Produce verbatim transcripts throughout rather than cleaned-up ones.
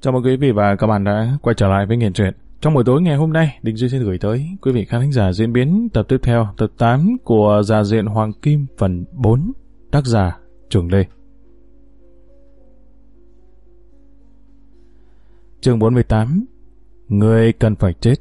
Chào mừng quý vị và các bạn đã quay trở lại với Nghiện Truyện. Trong buổi tối ngày hôm nay, Đình Duy xin gửi tới quý vị khán thính giả diễn biến tập tiếp theo, tập tám của Già Diện Hoàng Kim phần bốn, tác giả Trường Lê. Chương bốn mươi tám. Người cần phải chết.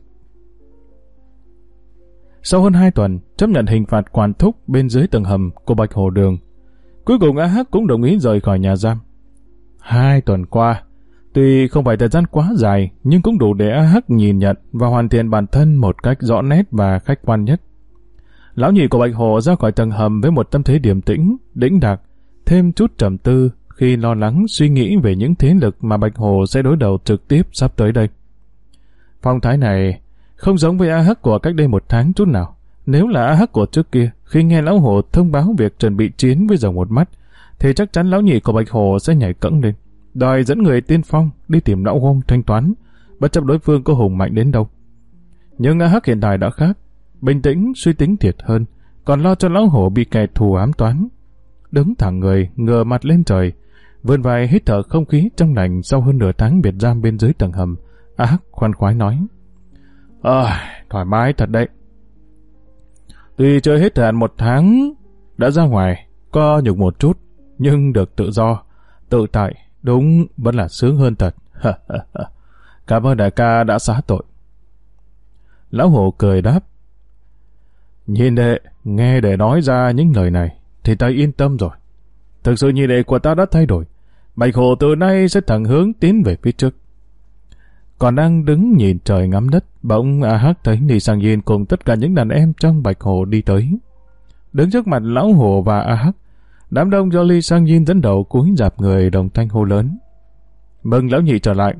Sau hơn hai tuần chấp nhận hình phạt quản thúc bên dưới tầng hầm của Bạch Hồ Đường, cuối cùng a hắc cũng đồng ý rời khỏi nhà giam. Hai tuần qua, tuy không phải thời gian quá dài, nhưng cũng đủ để a hắc nhìn nhận và hoàn thiện bản thân một cách rõ nét và khách quan nhất. Lão nhị của Bạch Hồ ra khỏi tầng hầm với một tâm thế điềm tĩnh, đĩnh đạc, thêm chút trầm tư khi lo lắng suy nghĩ về những thế lực mà Bạch Hồ sẽ đối đầu trực tiếp sắp tới đây. Phong thái này không giống với a hắc của cách đây một tháng chút nào. Nếu là a hắc của trước kia, khi nghe lão Hồ thông báo việc chuẩn bị chiến với Rồng Một Mắt, thì chắc chắn lão nhị của Bạch Hồ sẽ nhảy cẫng lên, đòi dẫn người tiên phong đi tìm lão Hông thanh toán, bất chấp đối phương có hùng mạnh đến đâu. Nhưng a hắc hiện tại đã khác, bình tĩnh, suy tính thiệt hơn, còn lo cho lão Hổ bị kẻ thù ám toán. Đứng thẳng người, ngửa mặt lên trời, vươn vai hít thở không khí trong lành sau hơn nửa tháng biệt giam bên dưới tầng hầm, a hắc khoan khoái nói: À, thoải mái thật đấy. Tuy chơi hết thời hạn một tháng, đã ra ngoài, có nhục một chút, nhưng được tự do, tự tại, đúng vẫn là sướng hơn thật. Cảm ơn đại ca đã xá tội. Lão Hổ cười đáp: Nhìn đệ, nghe đệ nói ra những lời này, thì ta yên tâm rồi. Thực sự nhị đệ của ta đã thay đổi. Bạch Hồ từ nay sẽ thẳng hướng tiến về phía trước. Còn đang đứng nhìn trời ngắm đất, bỗng a hắc thấy Ly Sang Yin cùng tất cả những đàn em trong Bạch Hồ đi tới. Đứng trước mặt lão Hồ và a hắc, đám đông do Ly Sang Yin dẫn đầu cúi rạp người đồng thanh hô lớn: Mừng lão nhị trở lại.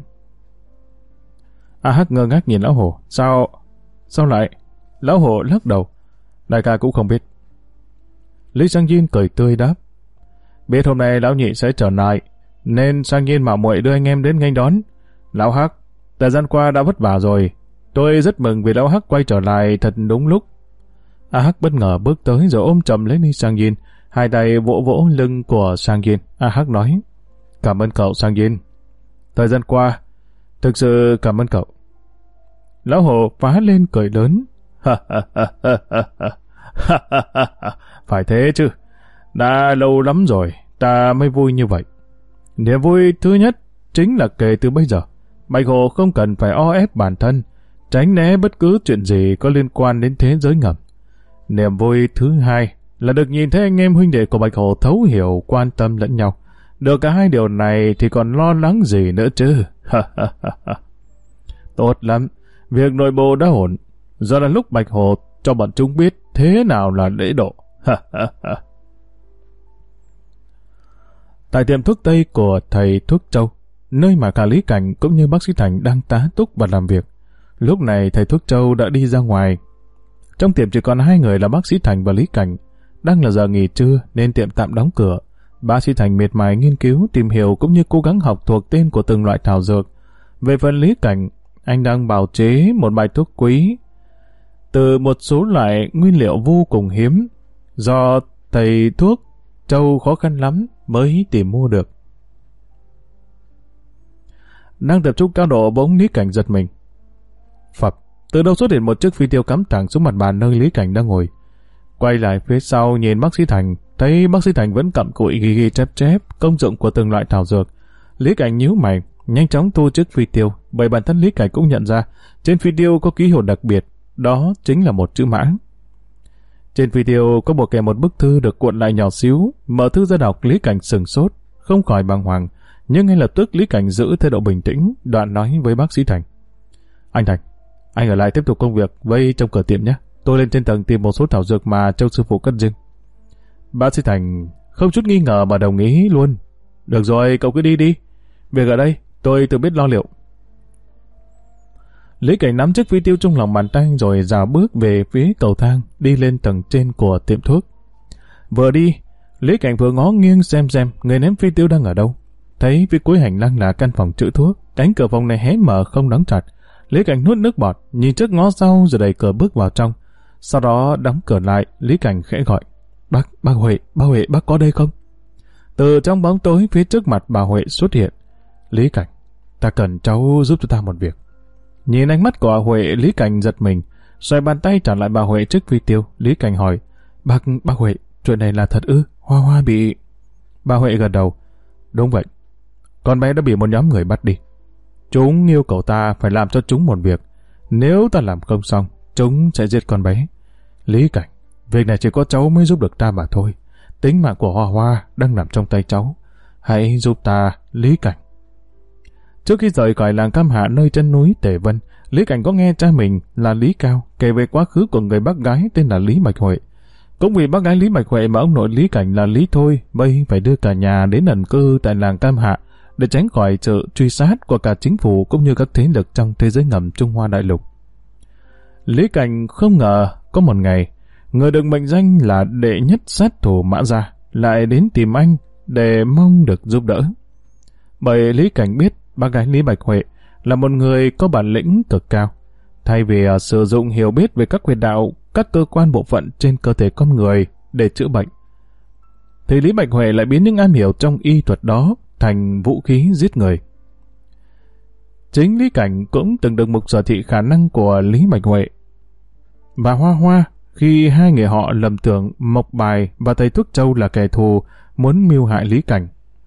A hắc ngơ ngác nhìn lão Hồ. Sao? Sao lại? Lão Hồ lắc đầu. Đại ca cũng không biết. Ly Sang Yin cười tươi đáp: Biết hôm nay lão nhị sẽ trở lại, nên Sang Yin mạo muội đưa anh em đến nghênh đón. Lão Hắc, thời gian qua đã vất vả rồi, tôi rất mừng vì lão Hắc quay trở lại thật đúng lúc. A hắc bất ngờ bước tới rồi ôm chầm lấy Ly Sang Yin, hai tay vỗ vỗ lưng của Sang Yin. A hắc nói: Cảm ơn cậu Sang Yin. Thời gian qua, thực sự cảm ơn cậu. Lão Hồ phá lên cười lớn: Phải thế chứ, đã lâu lắm rồi ta mới vui như vậy. Niềm vui thứ nhất chính là kể từ bây giờ, Bạch Hồ không cần phải o ép bản thân, tránh né bất cứ chuyện gì có liên quan đến thế giới ngầm. Niềm vui thứ hai là được nhìn thấy anh em huynh đệ của Bạch Hồ thấu hiểu, quan tâm lẫn nhau. Được cả hai điều này thì còn lo lắng gì nữa chứ. Tốt lắm, việc nội bộ đã ổn. Giờ là lúc Bạch Hồ cho bọn chúng biết thế nào là lễ độ. Tại tiệm thuốc Tây của thầy thuốc Châu, nơi mà cả Lý Cảnh cũng như bác sĩ Thành đang tá túc và làm việc, lúc này thầy thuốc Châu đã đi ra ngoài. Trong tiệm chỉ còn hai người là bác sĩ Thành và Lý Cảnh. Đang là giờ nghỉ trưa nên tiệm tạm đóng cửa. Bác sĩ Thành miệt mài nghiên cứu, tìm hiểu cũng như cố gắng học thuộc tên của từng loại thảo dược. Về phần Lý Cảnh, anh đang bào chế một bài thuốc quý từ một số loại nguyên liệu vô cùng hiếm, do thầy thuốc Châu khó khăn lắm mới tìm mua được. Đang tập trung cao độ, bỗng Lý Cảnh giật mình. Phập, từ đâu xuất hiện một chiếc phi tiêu cắm thẳng xuống mặt bàn nơi Lý Cảnh đang ngồi. Quay lại phía sau nhìn bác sĩ Thành, thấy bác sĩ Thành vẫn cặm cụi ghi ghi chép chép công dụng của từng loại thảo dược. Lý Cảnh nhíu mày, nhanh chóng thu chiếc phi tiêu, bởi bản thân Lý Cảnh cũng nhận ra trên phi tiêu có ký hiệu đặc biệt, đó chính là một chữ mã. Trên phi tiêu có bộ kèm một bức thư được cuộn lại nhỏ xíu. Mở thư ra đọc, Lý Cảnh sửng sốt, không khỏi bàng hoàng, nhưng ngay lập tức Lý Cảnh giữ thái độ bình tĩnh, đoạn nói với bác sĩ Thành: Anh Thành, anh ở lại tiếp tục công việc vây trong cửa tiệm nhé. Tôi lên trên tầng tìm một số thảo dược mà Châu sư phụ cất riêng. Bác sĩ Thành không chút nghi ngờ mà đồng ý luôn. Được rồi, cậu cứ đi đi. Việc ở đây, tôi tự biết lo liệu. Lý Cảnh nắm chiếc phi tiêu trong lòng bàn tay rồi dào bước về phía cầu thang, đi lên tầng trên của tiệm thuốc. Vừa đi, Lý Cảnh vừa ngó nghiêng xem xem người ném phi tiêu đang ở đâu. Thấy phía cuối hành lang là căn phòng trữ thuốc, cánh cửa phòng này hé mở không đóng chặt. Lý Cảnh nuốt nước bọt, nhìn trước ngó sau rồi đẩy cửa bước vào trong. Sau đó đóng cửa lại, Lý Cảnh khẽ gọi: Bác, bác Huệ, bác Huệ, bác có đây không? Từ trong bóng tối phía trước mặt bà Huệ xuất hiện. Lý Cảnh, ta cần cháu giúp cho ta một việc. Nhìn ánh mắt của Huệ, Lý Cảnh giật mình, xoay bàn tay trả lại bà Huệ trước phi tiêu. Lý Cảnh hỏi, Bác, bác Huệ, chuyện này là thật ư? Hoa Hoa bị... Bà Huệ gật đầu, đúng vậy. Con bé đã bị một nhóm người bắt đi. Chúng yêu cầu ta phải làm cho chúng một việc. Nếu ta làm không xong, chúng sẽ giết con bé. Lý Cảnh, việc này chỉ có cháu mới giúp được ta mà thôi. Tính mạng của Hoa Hoa đang nằm trong tay cháu. Hãy giúp ta, Lý Cảnh. Trước khi rời khỏi làng Cam Hạ nơi chân núi Tề Vân, Lý Cảnh có nghe cha mình là Lý Cao kể về quá khứ của người bác gái tên là Lý Bạch Huệ. Cũng vì bác gái Lý Bạch Huệ mà ông nội Lý Cảnh là Lý Thôi bây phải đưa cả nhà đến ẩn cư tại làng Cam Hạ để tránh khỏi sự truy sát của cả chính phủ cũng như các thế lực trong thế giới ngầm Trung Hoa đại lục. Lý Cảnh không ngờ có một ngày, người được mệnh danh là đệ nhất sát thủ Mã Gia lại đến tìm anh để mong được giúp đỡ. Bởi Lý Cảnh biết bác gái Lý Bạch Huệ là một người có bản lĩnh cực cao. Thay vì uh, sử dụng hiểu biết về các huyệt đạo, các cơ quan bộ phận trên cơ thể con người để chữa bệnh, thì Lý Bạch Huệ lại biến những am hiểu trong y thuật đó thành vũ khí giết người. Chính Lý Cảnh cũng từng được mục sở thị khả năng của Lý Bạch Huệ. Và Hoa Hoa, khi hai người họ lầm tưởng Mộc Bài và thầy Thuốc Châu là kẻ thù muốn mưu hại Lý Cảnh.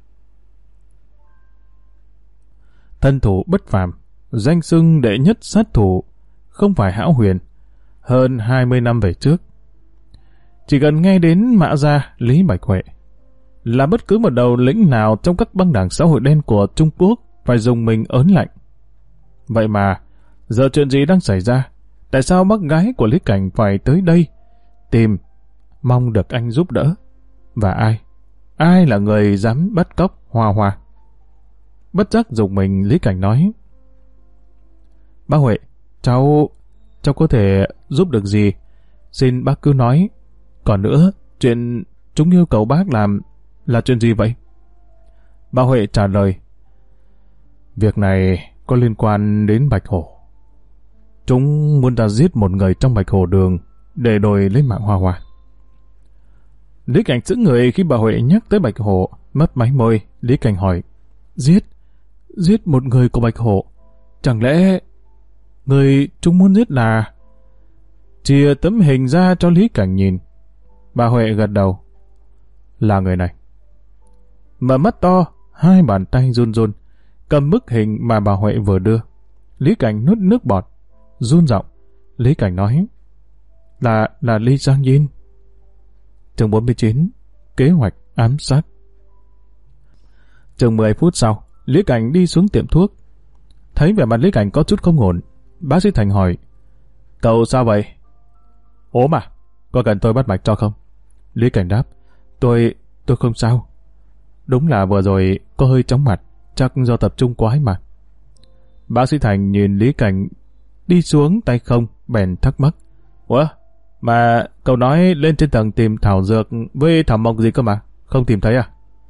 Thân thủ bất phàm, danh xưng đệ nhất sát thủ, không phải hão huyền. Hơn hai mươi năm về trước, chỉ cần nghe đến Mã Gia Lý Bạch Huệ là bất cứ một đầu lĩnh nào trong các băng đảng xã hội đen của Trung Quốc phải dùng mình ớn lạnh. Vậy mà, giờ chuyện gì đang xảy ra? Tại sao bác gái của Lý Cảnh phải tới đây tìm, mong được anh giúp đỡ? Và ai? Ai là người dám bắt cóc Hoa Hoa? Bất giác dùng mình, Lý Cảnh nói, bác Huệ, cháu... cháu có thể giúp được gì? Xin bác cứ nói. Còn nữa, chuyện chúng yêu cầu bác làm là chuyện gì vậy? Bà Huệ trả lời, việc này có liên quan đến Bạch Hổ. Chúng muốn ta giết một người trong Bạch Hổ Đường để đổi lấy mạng Hoa Hoa. Lý Cảnh sững người khi bà Huệ nhắc tới Bạch Hổ, mấp máy môi. Lý Cảnh hỏi, giết? Giết một người của Bạch Hổ? Chẳng lẽ người chúng muốn giết là... Chia tấm hình ra cho Lý Cảnh nhìn. Bà Huệ gật đầu, là người này. Mở mắt to, hai bàn tay run run cầm bức hình mà bà Huệ vừa đưa. Lý Cảnh nuốt nước bọt, run giọng. Lý Cảnh nói, là là Lý Giang Nhiên. Chương bốn mươi chín, kế hoạch ám sát. Chừng mười phút sau, Lý Cảnh đi xuống tiệm thuốc. Thấy vẻ mặt Lý Cảnh có chút không ổn, bác sĩ Thành hỏi, cậu sao vậy? Ốm à? Có cần tôi bắt mạch cho không? Lý Cảnh đáp, tôi tôi không sao. Đúng là vừa rồi có hơi chóng mặt, chắc do tập trung quá mà. Bác sĩ Thành nhìn Lý Cảnh đi xuống tay không, bèn thắc mắc, ủa, mà cậu nói lên trên tầng tìm thảo dược với thảo mộc gì cơ mà, không tìm thấy à?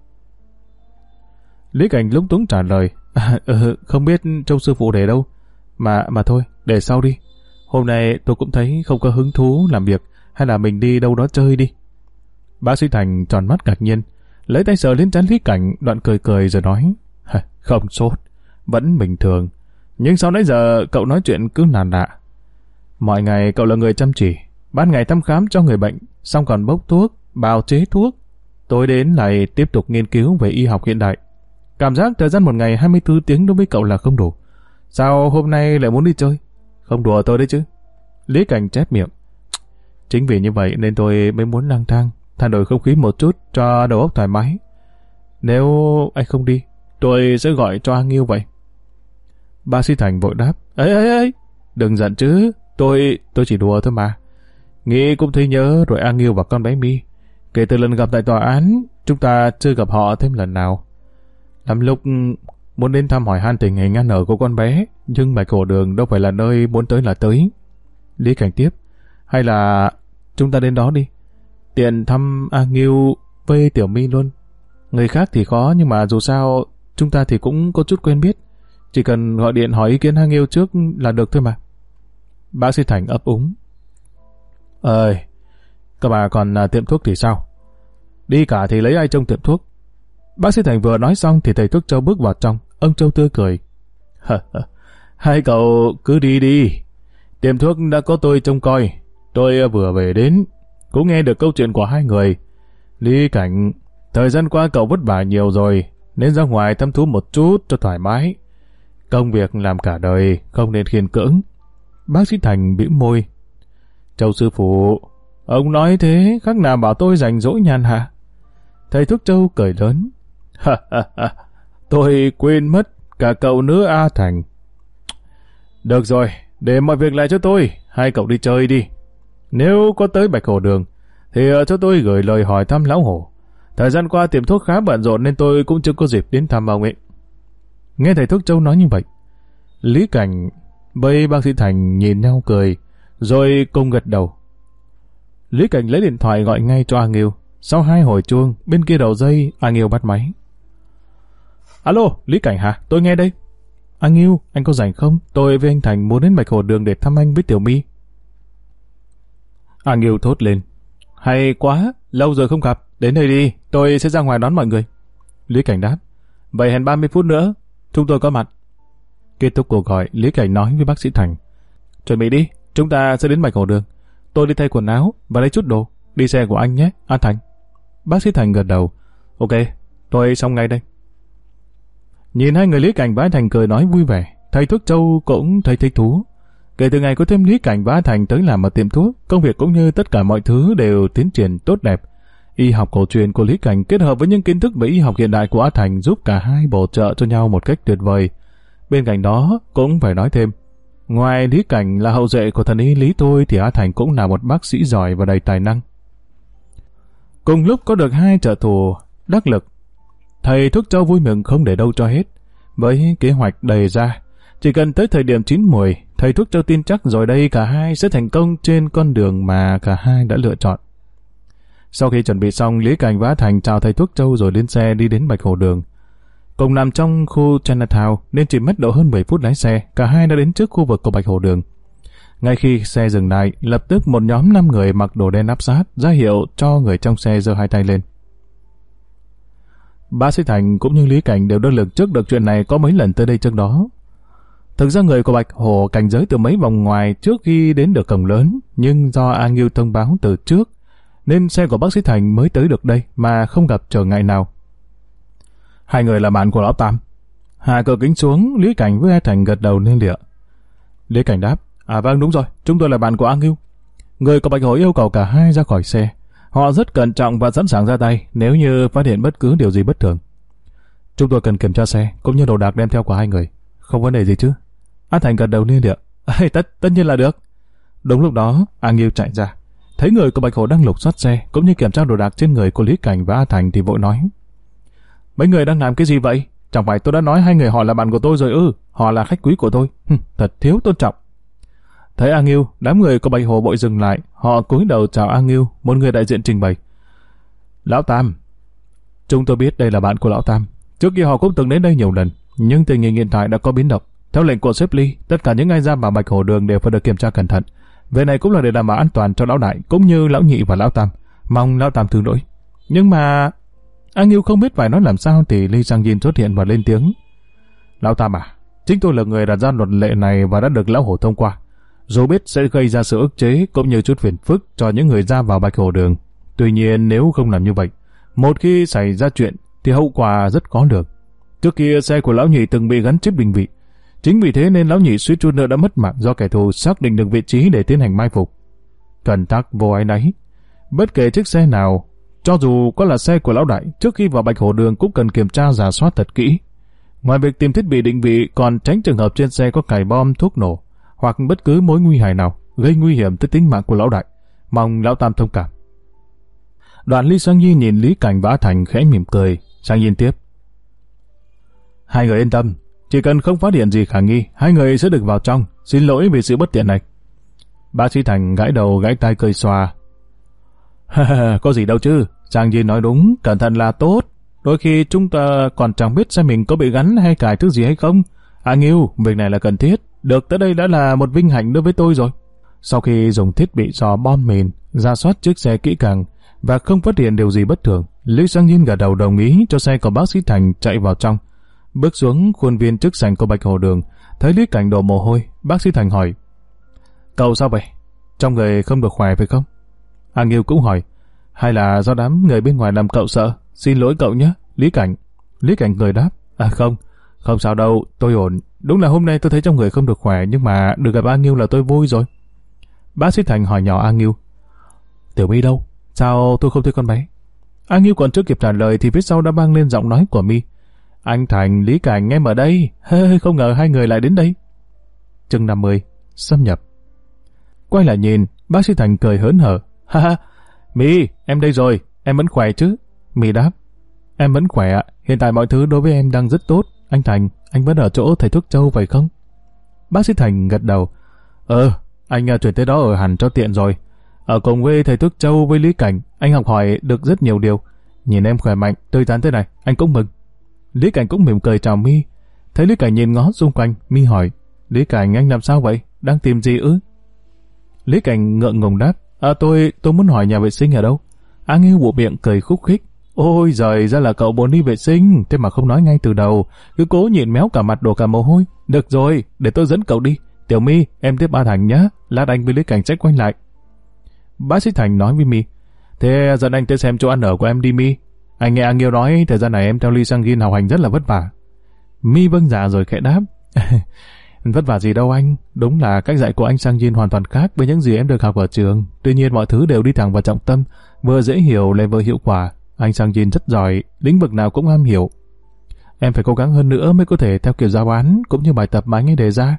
Lý Cảnh lúng túng trả lời, à, ừ, không biết Châu sư phụ để đâu, mà mà thôi, để sau đi. Hôm nay tôi cũng thấy không có hứng thú làm việc, hay là mình đi đâu đó chơi đi. Bác sĩ Thành tròn mắt ngạc nhiên, lấy tay sờ lên trán Lý Cảnh, đoạn cười cười rồi nói, không sốt, vẫn bình thường. Nhưng sau nãy giờ cậu nói chuyện cứ nàn lạ. Mọi ngày cậu là người chăm chỉ, ban ngày thăm khám cho người bệnh, xong còn bốc thuốc, bào chế thuốc. Tối đến lại tiếp tục nghiên cứu về y học hiện đại. Cảm giác thời gian một ngày hai mươi tư tiếng đối với cậu là không đủ. Sao hôm nay lại muốn đi chơi? Không đùa tôi đấy chứ. Lý Cảnh chép miệng. Chính vì như vậy nên tôi mới muốn lang thang, thay đổi không khí một chút cho đầu óc thoải mái. Nếu anh không đi, tôi sẽ gọi cho A Nghiêu vậy. Bác sĩ Thành vội đáp, ấy ấy ấy, đừng giận chứ, tôi tôi chỉ đùa thôi mà. Nghĩ cũng thấy nhớ rồi A Nghiêu và con bé My. Kể từ lần gặp tại tòa án, chúng ta chưa gặp họ thêm lần nào. Lắm lúc muốn đến thăm hỏi han tình hình ăn ở của con bé, nhưng Bạch Hổ Đường đâu phải là nơi muốn tới là tới. Lý Cảnh tiếp, hay là chúng ta đến đó đi, tiện thăm A Nghiêu với Tiểu My luôn. Người khác thì khó, nhưng mà dù sao chúng ta thì cũng có chút quen biết, chỉ cần gọi điện hỏi ý kiến A Nghiêu trước là được thôi mà. Bác sĩ Thành ấp úng, ơi, các bà còn à, tiệm thuốc thì sao? Đi cả thì lấy ai trông tiệm thuốc? Bác sĩ Thành vừa nói xong thì thầy thuốc Châu bước vào trong. Ông Châu tươi cười, Hai cậu cứ đi đi. Tiệm thuốc đã có tôi trông coi. Tôi vừa về đến, cũng nghe được câu chuyện của hai người. Lý Cảnh, thời gian qua cậu vất vả nhiều rồi, nên ra ngoài thăm thú một chút cho thoải mái. Công việc làm cả đời, không nên khiên cưỡng. Bác sĩ Thành bĩu môi. Châu sư phụ, ông nói thế khác nào bảo tôi rảnh rỗi nhàn hạ. Thầy thuốc Châu cười lớn. Ha ha ha, tôi quên mất cả cậu nữa A Thành. Được rồi, để mọi việc lại cho tôi, hai cậu đi chơi đi. Nếu có tới Bạch Hồ Đường, thì cho tôi gửi lời hỏi thăm lão Hổ. Thời gian qua tiệm thuốc khá bận rộn nên tôi cũng chưa có dịp đến thăm ông ấy. Nghe thầy thuốc Châu nói như vậy, Lý Cảnh với bác sĩ Thành nhìn nhau cười, rồi cùng gật đầu. Lý Cảnh lấy điện thoại gọi ngay cho A Nghiêu. Sau hai hồi chuông, bên kia đầu dây, A Nghiêu bắt máy. Alo, Lý Cảnh hả? Tôi nghe đây. A Nghiêu, anh có rảnh không? Tôi với anh Thành muốn đến Bạch Hồ Đường để thăm anh với Tiểu My. A Nghiêu thốt lên. Hay quá, lâu rồi không gặp. Đến đây đi, tôi sẽ ra ngoài đón mọi người. Lý Cảnh đáp. Vậy hẹn ba mươi phút nữa, chúng tôi có mặt. Kết thúc cuộc gọi, Lý Cảnh nói với bác sĩ Thành. Chuẩn bị đi, chúng ta sẽ đến Bạch Hồ Đường. Tôi đi thay quần áo và lấy chút đồ. Đi xe của anh nhé, An Thành. Bác sĩ Thành gật đầu. Ok, tôi xong ngay đây. Nhìn hai người Lý Cảnh và An Thành cười nói vui vẻ, thầy thuốc Châu cũng thấy thích thú. Kể từ ngày có thêm Lý Cảnh và An Thành tới làm ở tiệm thuốc, công việc cũng như tất cả mọi thứ đều tiến triển tốt đẹp. Y học cổ truyền của Lý Cảnh kết hợp với những kiến thức về y học hiện đại của An Thành giúp cả hai bổ trợ cho nhau một cách tuyệt vời. Bên cạnh đó cũng phải nói thêm, ngoài Lý Cảnh là hậu duệ của thần y Lý Thôi thì An Thành cũng là một bác sĩ giỏi và đầy tài năng. Cùng lúc có được hai trợ thủ đắc lực, thầy thuốc Châu vui mừng không để đâu cho hết. Với kế hoạch đề ra, chỉ cần tới thời điểm chín muồi, thầy thuốc Châu tin chắc rồi đây cả hai sẽ thành công trên con đường mà cả hai đã lựa chọn. Sau khi chuẩn bị xong, Lý Cảnh và Thành chào thầy thuốc Châu rồi lên xe đi đến Bạch Hồ Đường. Cùng nằm trong khu Chinatown nên chỉ mất độ hơn mười phút lái xe, cả hai đã đến trước khu vực của Bạch Hồ Đường. Ngay khi xe dừng lại, lập tức một nhóm năm người mặc đồ đen áp sát, ra hiệu cho người trong xe giơ hai tay lên. Bác sĩ Thành cũng như Lý Cảnh đều đơn lực trước được chuyện này có mấy lần tới đây trước đó. Thực ra người của Bạch Hồ cảnh giới từ mấy vòng ngoài trước khi đến được cổng lớn, nhưng do A Nghiêu thông báo từ trước, nên xe của bác sĩ Thành mới tới được đây mà không gặp trở ngại nào. Hai người là bạn của lão Tam. Hạ cửa kính xuống, Lý Cảnh với A Thành gật đầu liên lịa. Lý Cảnh đáp, à vâng đúng rồi, chúng tôi là bạn của A Nghiêu. Người của Bạch Hồ yêu cầu cả hai ra khỏi xe. Họ rất cẩn trọng và sẵn sàng ra tay nếu như phát hiện bất cứ điều gì bất thường. Chúng tôi cần kiểm tra xe cũng như đồ đạc đem theo của hai người. Không vấn đề gì chứ? A Thành gật đầu liên lịa. tất tất nhiên là được. Đúng lúc đó, A Nghiêu chạy ra, thấy người của Bạch Hồ đang lục soát xe cũng như kiểm tra đồ đạc trên người của Lý Cảnh và A Thành thì vội nói. Mấy người đang làm cái gì vậy? Chẳng phải tôi đã nói hai người họ là bạn của tôi rồi ư? Họ là khách quý của tôi. Hừm, thật thiếu tôn trọng. Thấy A Nghiêu, đám người của Bạch Hồ vội dừng lại. Họ cúi đầu chào A Nghiêu. Một người đại diện trình bày. Lão Tam, chúng tôi biết đây là bạn của Lão Tam. Trước kia họ cũng từng đến đây nhiều lần, nhưng tình hình hiện tại đã có biến động. Theo lệnh của sếp Ly, tất cả những ai ra vào Bạch Hồ Đường đều phải được kiểm tra cẩn thận. Về này cũng là để đảm bảo an toàn cho Lão Đại cũng như Lão Nhị và Lão Tam. Mong Lão Tam thứ lỗi. Nhưng mà A Nghiêu không biết phải nói làm sao thì Ly Sang Yin xuất hiện và lên tiếng. Lão Tam à, chính tôi là người đặt ra luật lệ này và đã được Lão Hổ thông qua. Dù biết sẽ gây ra sự ức chế cũng như chút phiền phức cho những người ra vào Bạch Hồ Đường. Tuy nhiên nếu không làm như vậy, một khi xảy ra chuyện thì hậu quả rất khó lường. Trước kia xe của Lão Nhị từng bị gắn chip định vị. Chính vì thế nên Lão Nhị suýt chút nữa đã mất mạng do kẻ thù xác định được vị trí để tiến hành mai phục. Cẩn tắc vô ái náy. Bất kể chiếc xe nào, cho dù có là xe của Lão Đại, trước khi vào Bạch Hồ Đường cũng cần kiểm tra rà soát thật kỹ. Ngoài việc tìm thiết bị định vị, còn tránh trường hợp trên xe có cài bom, thuốc nổ hoặc bất cứ mối nguy hại nào gây nguy hiểm tới tính mạng của Lão Đại. Mong Lão Tam thông cảm. Đoạn Ly Sang Nhi nhìn Lý Cảnh và A Thành khẽ mỉm cười. Sang Nhi tiếp. Hai người yên tâm, chỉ cần không phát hiện gì khả nghi, hai người sẽ được vào trong. Xin lỗi vì sự bất tiện này. Bác sĩ Thành gãi đầu gãi tai cười xòa. Có gì đâu chứ, Sang Nhi nói đúng, cẩn thận là tốt. Đôi khi chúng ta còn chẳng biết xem mình có bị gắn hay cài thứ gì hay không. A Nghiêu, việc này là cần thiết. Được tới đây đã là một vinh hạnh đối với tôi rồi. Sau khi dùng thiết bị dò bom mìn, rà soát chiếc xe kỹ càng và không phát hiện điều gì bất thường, Lý Sang Nhiên gật đầu đồng ý cho xe của bác sĩ Thành chạy vào trong. Bước xuống khuôn viên trước sảnh của Bạch Hồ Đường, thấy Lý Cảnh đổ mồ hôi, bác sĩ Thành hỏi: Cậu sao vậy? Trong người không được khỏe phải không? A Nghiêu cũng hỏi: Hay là do đám người bên ngoài làm cậu sợ? Xin lỗi cậu nhé, Lý Cảnh. Lý Cảnh cười đáp: À không, không sao đâu, tôi ổn. Đúng là hôm nay tôi thấy trong người không được khỏe, nhưng mà được gặp A Nghiêu là tôi vui rồi. Bác sĩ Thành hỏi nhỏ A Nghiêu: Tiểu My đâu? Sao tôi không thấy con bé? A Nghiêu còn chưa kịp trả lời thì phía sau đã vang lên giọng nói của My: Anh Thành, Lý Cảnh, em ở đây. Hê, không ngờ hai người lại đến đây. Chương năm mươi, xâm nhập. Quay lại nhìn, bác sĩ Thành cười hớn hở: Ha ha, My, em đây rồi, em vẫn khỏe chứ? My đáp: Em vẫn khỏe ạ, hiện tại mọi thứ đối với em đang rất tốt. Anh Thành, anh vẫn ở chỗ thầy thuốc Châu phải không? Bác sĩ Thành gật đầu: Ờ, anh chuyển tới đó ở hẳn cho tiện rồi. Ở cùng với thầy thuốc Châu với Lý Cảnh, anh học hỏi được rất nhiều điều. Nhìn em khỏe mạnh, tươi tắn thế này, anh cũng mừng. Lý Cảnh cũng mỉm cười chào My. Thấy Lý Cảnh nhìn ngó xung quanh, My hỏi: Lý Cảnh, anh làm sao vậy? Đang tìm gì ư? Lý Cảnh ngượng ngùng đáp: À tôi, tôi muốn hỏi nhà vệ sinh ở đâu. A Nghiêu bộ miệng cười khúc khích: Ôi giời, ra là cậu muốn đi vệ sinh, thế mà không nói ngay từ đầu, cứ cố nhịn méo cả mặt đổ cả mồ hôi. Được rồi, để tôi dẫn cậu đi. Tiểu My, em tiếp ba Thành nhé, lát anh với Lý Cảnh sẽ quay lại. Bác sĩ Thành nói với My: Thế dẫn anh tới xem chỗ ăn ở của em đi My. Anh nghe A Nghiêu nói thời gian này em theo Lee Sang-jin học hành rất là vất vả. My vâng dạ rồi khẽ đáp: Vất vả gì đâu anh, đúng là cách dạy của anh Sang-jin hoàn toàn khác với những gì em được học ở trường. Tuy nhiên mọi thứ đều đi thẳng vào trọng tâm, vừa dễ hiểu lại vừa hiệu quả. Anh Sang-jin rất giỏi, lĩnh vực nào cũng am hiểu. Em phải cố gắng hơn nữa mới có thể theo kiểu giáo án cũng như bài tập mà anh ấy đề ra.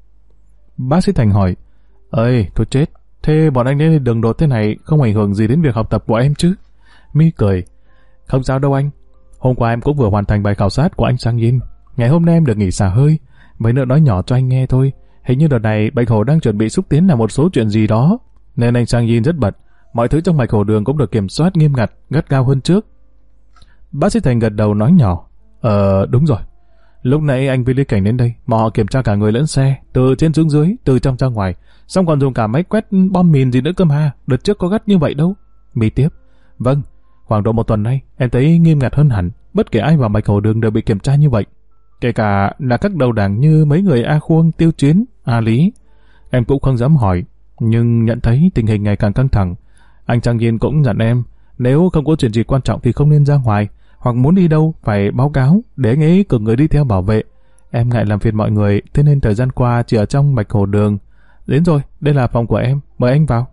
Bác sĩ Thành hỏi: Ơi, thôi chết, thế bọn anh đến đường đột thế này không ảnh hưởng gì đến việc học tập của em chứ? My cười: Không sao đâu anh, hôm qua em cũng vừa hoàn thành bài khảo sát của anh Sang-jin. Ngày hôm nay em được nghỉ xả hơi, mấy nữa nói nhỏ cho anh nghe thôi. Hình như đợt này Bạch Hồ đang chuẩn bị xúc tiến làm một số chuyện gì đó, nên anh Sang-jin rất bận. Mọi thứ trong Bạch Hồ Đường cũng được kiểm soát nghiêm ngặt, gắt gao hơn trước. Bác sĩ Thành gật đầu nói nhỏ: Ờ, đúng rồi. Lúc nãy anh với Lý Cảnh đến đây, mà họ kiểm tra cả người lẫn xe, từ trên xuống dưới, từ trong ra ngoài, xong còn dùng cả máy quét bom mìn gì nữa cơ mà. Đợt trước có gắt như vậy đâu. My tiếp: Vâng, khoảng độ một tuần nay, em thấy nghiêm ngặt hơn hẳn. Bất kể ai vào Bạch Hồ Đường đều bị kiểm tra như vậy, kể cả là các đầu đảng như mấy người A Khuông, Tiêu Chiến, A Lý. Em cũng không dám hỏi, nhưng nhận thấy tình hình ngày càng căng thẳng. Anh Trang Nhiên cũng dặn em, nếu không có chuyện gì quan trọng thì không nên ra ngoài, hoặc muốn đi đâu phải báo cáo để anh ấy cử người đi theo bảo vệ. Em ngại làm phiền mọi người, thế nên thời gian qua chỉ ở trong Bạch Hồ Đường. Đến rồi, đây là phòng của em, mời anh vào.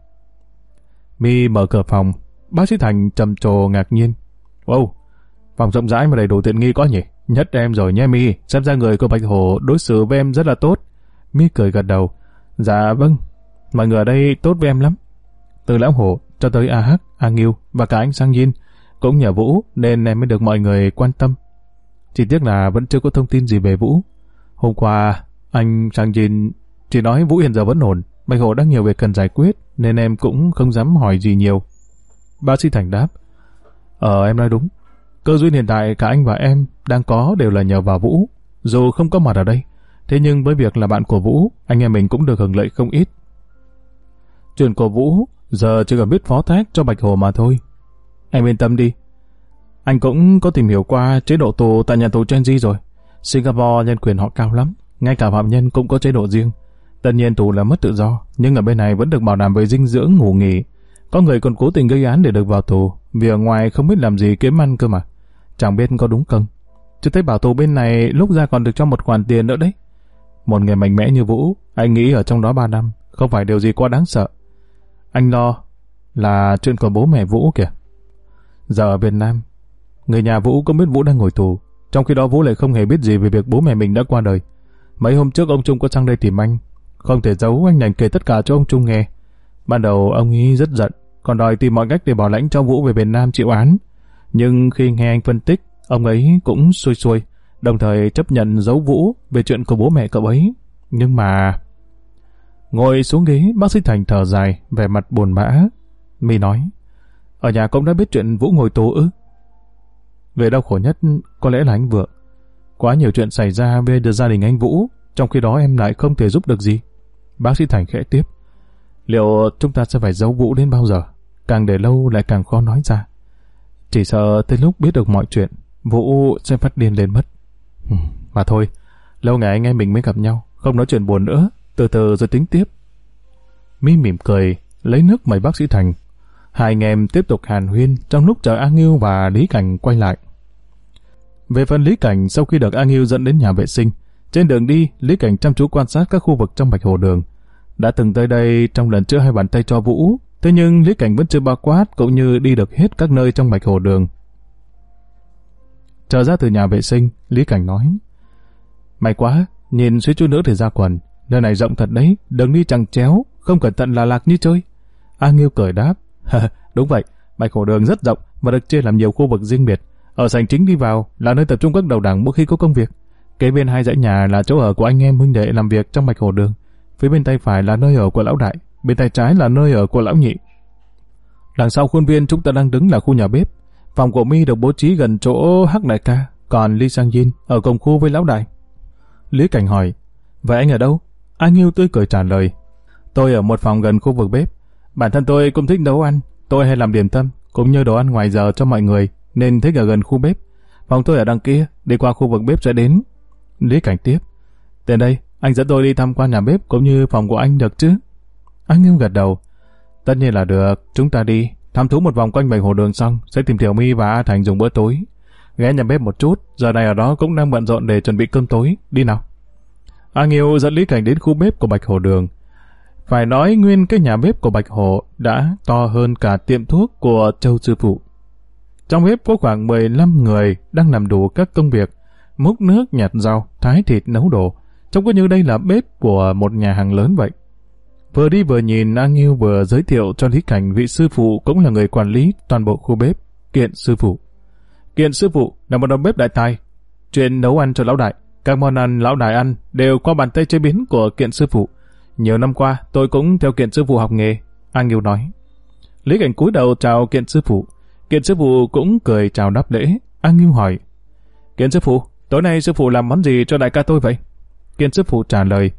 My mở cửa phòng, bác sĩ Thành trầm trồ ngạc nhiên: Wow, phòng rộng rãi mà đầy đủ tiện nghi có nhỉ? Nhất em rồi nhé My, xem ra người của Bạch Hồ đối xử với em rất là tốt. My cười gật đầu: Dạ vâng, mọi người ở đây tốt với em lắm. Từ Lão Hổ cho tới A Hắc, A Nghiêu và cả anh Sang-jin, cũng nhờ Vũ nên em mới được mọi người quan tâm. Chỉ tiếc là vẫn chưa có thông tin gì về Vũ. Hôm qua anh Sang-jin chỉ nói Vũ hiện giờ vẫn ổn, Bạch Hồ đang nhiều việc cần giải quyết nên em cũng không dám hỏi gì nhiều. Bác sĩ Thành đáp: Ờ, em nói đúng. Cơ duyên hiện tại cả anh và em đang có đều là nhờ vào Vũ. Dù không có mặt ở đây, thế nhưng với việc là bạn của Vũ, anh em mình cũng được hưởng lợi không ít. Chuyện của Vũ giờ chỉ cần biết phó thác cho Bạch Hồ mà thôi. Em yên tâm đi. Anh cũng có tìm hiểu qua chế độ tù tại nhà tù Chenji rồi. Singapore nhân quyền họ cao lắm, ngay cả phạm nhân cũng có chế độ riêng. Tất nhiên tù là mất tự do, nhưng ở bên này vẫn được bảo đảm về dinh dưỡng, ngủ nghỉ. Có người còn cố tình gây án để được vào tù, vì ở ngoài không biết làm gì kiếm ăn cơ mà. Chẳng biết có đúng không. Chứ thấy bảo tù bên này lúc ra còn được cho một khoản tiền nữa đấy. Một người mạnh mẽ như Vũ, anh nghĩ ở trong đó ba năm không phải điều gì quá đáng sợ. Anh lo là chuyện của bố mẹ Vũ kìa. Giờ ở Việt Nam, người nhà Vũ cũng biết Vũ đang ngồi tù, trong khi đó Vũ lại không hề biết gì về việc bố mẹ mình đã qua đời. Mấy hôm trước ông Trung có sang đây tìm anh, không thể giấu, anh đành kể tất cả cho ông Trung nghe. Ban đầu ông ấy rất giận, còn đòi tìm mọi cách để bảo lãnh cho Vũ về Việt Nam chịu án. Nhưng khi nghe anh phân tích, ông ấy cũng xuôi xuôi, đồng thời chấp nhận giấu Vũ về chuyện của bố mẹ cậu ấy. Nhưng mà... Ngồi xuống ghế, bác sĩ Thành thở dài, vẻ mặt buồn bã. My nói: Ở nhà cũng đã biết chuyện Vũ ngồi tù ư? Về đau khổ nhất có lẽ là anh Vượng. Quá nhiều chuyện xảy ra về gia đình anh Vũ, trong khi đó em lại không thể giúp được gì. Bác sĩ Thành khẽ tiếp: Liệu chúng ta sẽ phải giấu Vũ đến bao giờ? Càng để lâu lại càng khó nói ra. Chỉ sợ tới lúc biết được mọi chuyện, Vũ sẽ phát điên lên mất. Mà thôi, lâu ngày anh em mình mới gặp nhau, không nói chuyện buồn nữa, từ từ rồi tính tiếp. My mỉm cười, lấy nước mời bác sĩ Thành. Hai anh em tiếp tục hàn huyên trong lúc chờ A Ngưu và Lý Cảnh quay lại. Về phần Lý Cảnh, sau khi được A Ngưu dẫn đến nhà vệ sinh, trên đường đi, Lý Cảnh chăm chú quan sát các khu vực trong Bạch Hồ Đường. Đã từng tới đây trong lần chữa hai bàn tay cho Vũ, thế nhưng Lý Cảnh vẫn chưa bao quát cũng như đi được hết các nơi trong Bạch Hồ Đường. Trở ra từ nhà vệ sinh, Lý Cảnh nói: May quá, nhìn suýt chút nữa thì ra quần. Nơi này rộng thật đấy, đừng đi chằng chéo, không cẩn thận là lạc như chơi. A Ngưu cười đáp: Đúng vậy, Bạch Hồ Đường rất rộng và được chia làm nhiều khu vực riêng biệt. Ở sảnh chính đi vào là nơi tập trung các đầu đảng mỗi khi có công việc. Kế bên hai dãy nhà là chỗ ở của anh em huynh đệ làm việc trong Bạch Hồ Đường. Phía bên tay phải là nơi ở của lão đại, bên tay trái là nơi ở của lão nhị. Đằng sau khuôn viên chúng ta đang đứng là khu nhà bếp. Phòng của My được bố trí gần chỗ Hắc đại ca, còn Lee Sang Jin ở cùng khu với lão đại. Lý Cảnh hỏi: Vậy anh ở đâu? A Ngưu tươi cười trả lời: Tôi ở một phòng gần khu vực bếp. Bản thân tôi cũng thích nấu ăn, tôi hay làm điểm tâm cũng như đồ ăn ngoài giờ cho mọi người, nên thích ở gần khu bếp. Phòng tôi ở đằng kia, đi qua khu vực bếp sẽ đến. Lý Cảnh tiếp: Đến đây, anh dẫn tôi đi tham quan nhà bếp cũng như phòng của anh được chứ? A Ngưu gật đầu: Tất nhiên là được, chúng ta đi. Thăm thú một vòng quanh Bạch Hồ Đường xong, sẽ tìm Tiểu My và A Thành dùng bữa tối. Ghé nhà bếp một chút, giờ này ở đó cũng đang bận rộn để chuẩn bị cơm tối. Đi nào. A Ngưu dẫn Lý Cảnh đến khu bếp của Bạch Hồ Đường. Phải nói nguyên cái nhà bếp của Bạch Hồ đã to hơn cả tiệm thuốc của Châu sư phụ. Trong bếp có khoảng mười lăm người đang làm đủ các công việc: múc nước, nhặt rau, thái thịt, nấu đồ. Trông có như đây là bếp của một nhà hàng lớn vậy. Vừa đi vừa nhìn, A Ngưu vừa giới thiệu cho Lý Cảnh vị sư phụ cũng là người quản lý toàn bộ khu bếp, Kiện sư phụ. Kiện sư phụ là một đầu bếp đại tài, chuyện nấu ăn cho lão đại. Các món ăn lão đại ăn đều qua bàn tay chế biến của Kiện sư phụ. Nhiều năm qua tôi cũng theo Kiện sư phụ học nghề. A Ngưu nói. Lý Cảnh cúi đầu chào Kiện sư phụ. Kiện sư phụ cũng cười chào đáp lễ. A Ngưu hỏi: Kiện sư phụ, tối nay sư phụ làm món gì cho đại ca tôi vậy? Kiện sư phụ trả lời: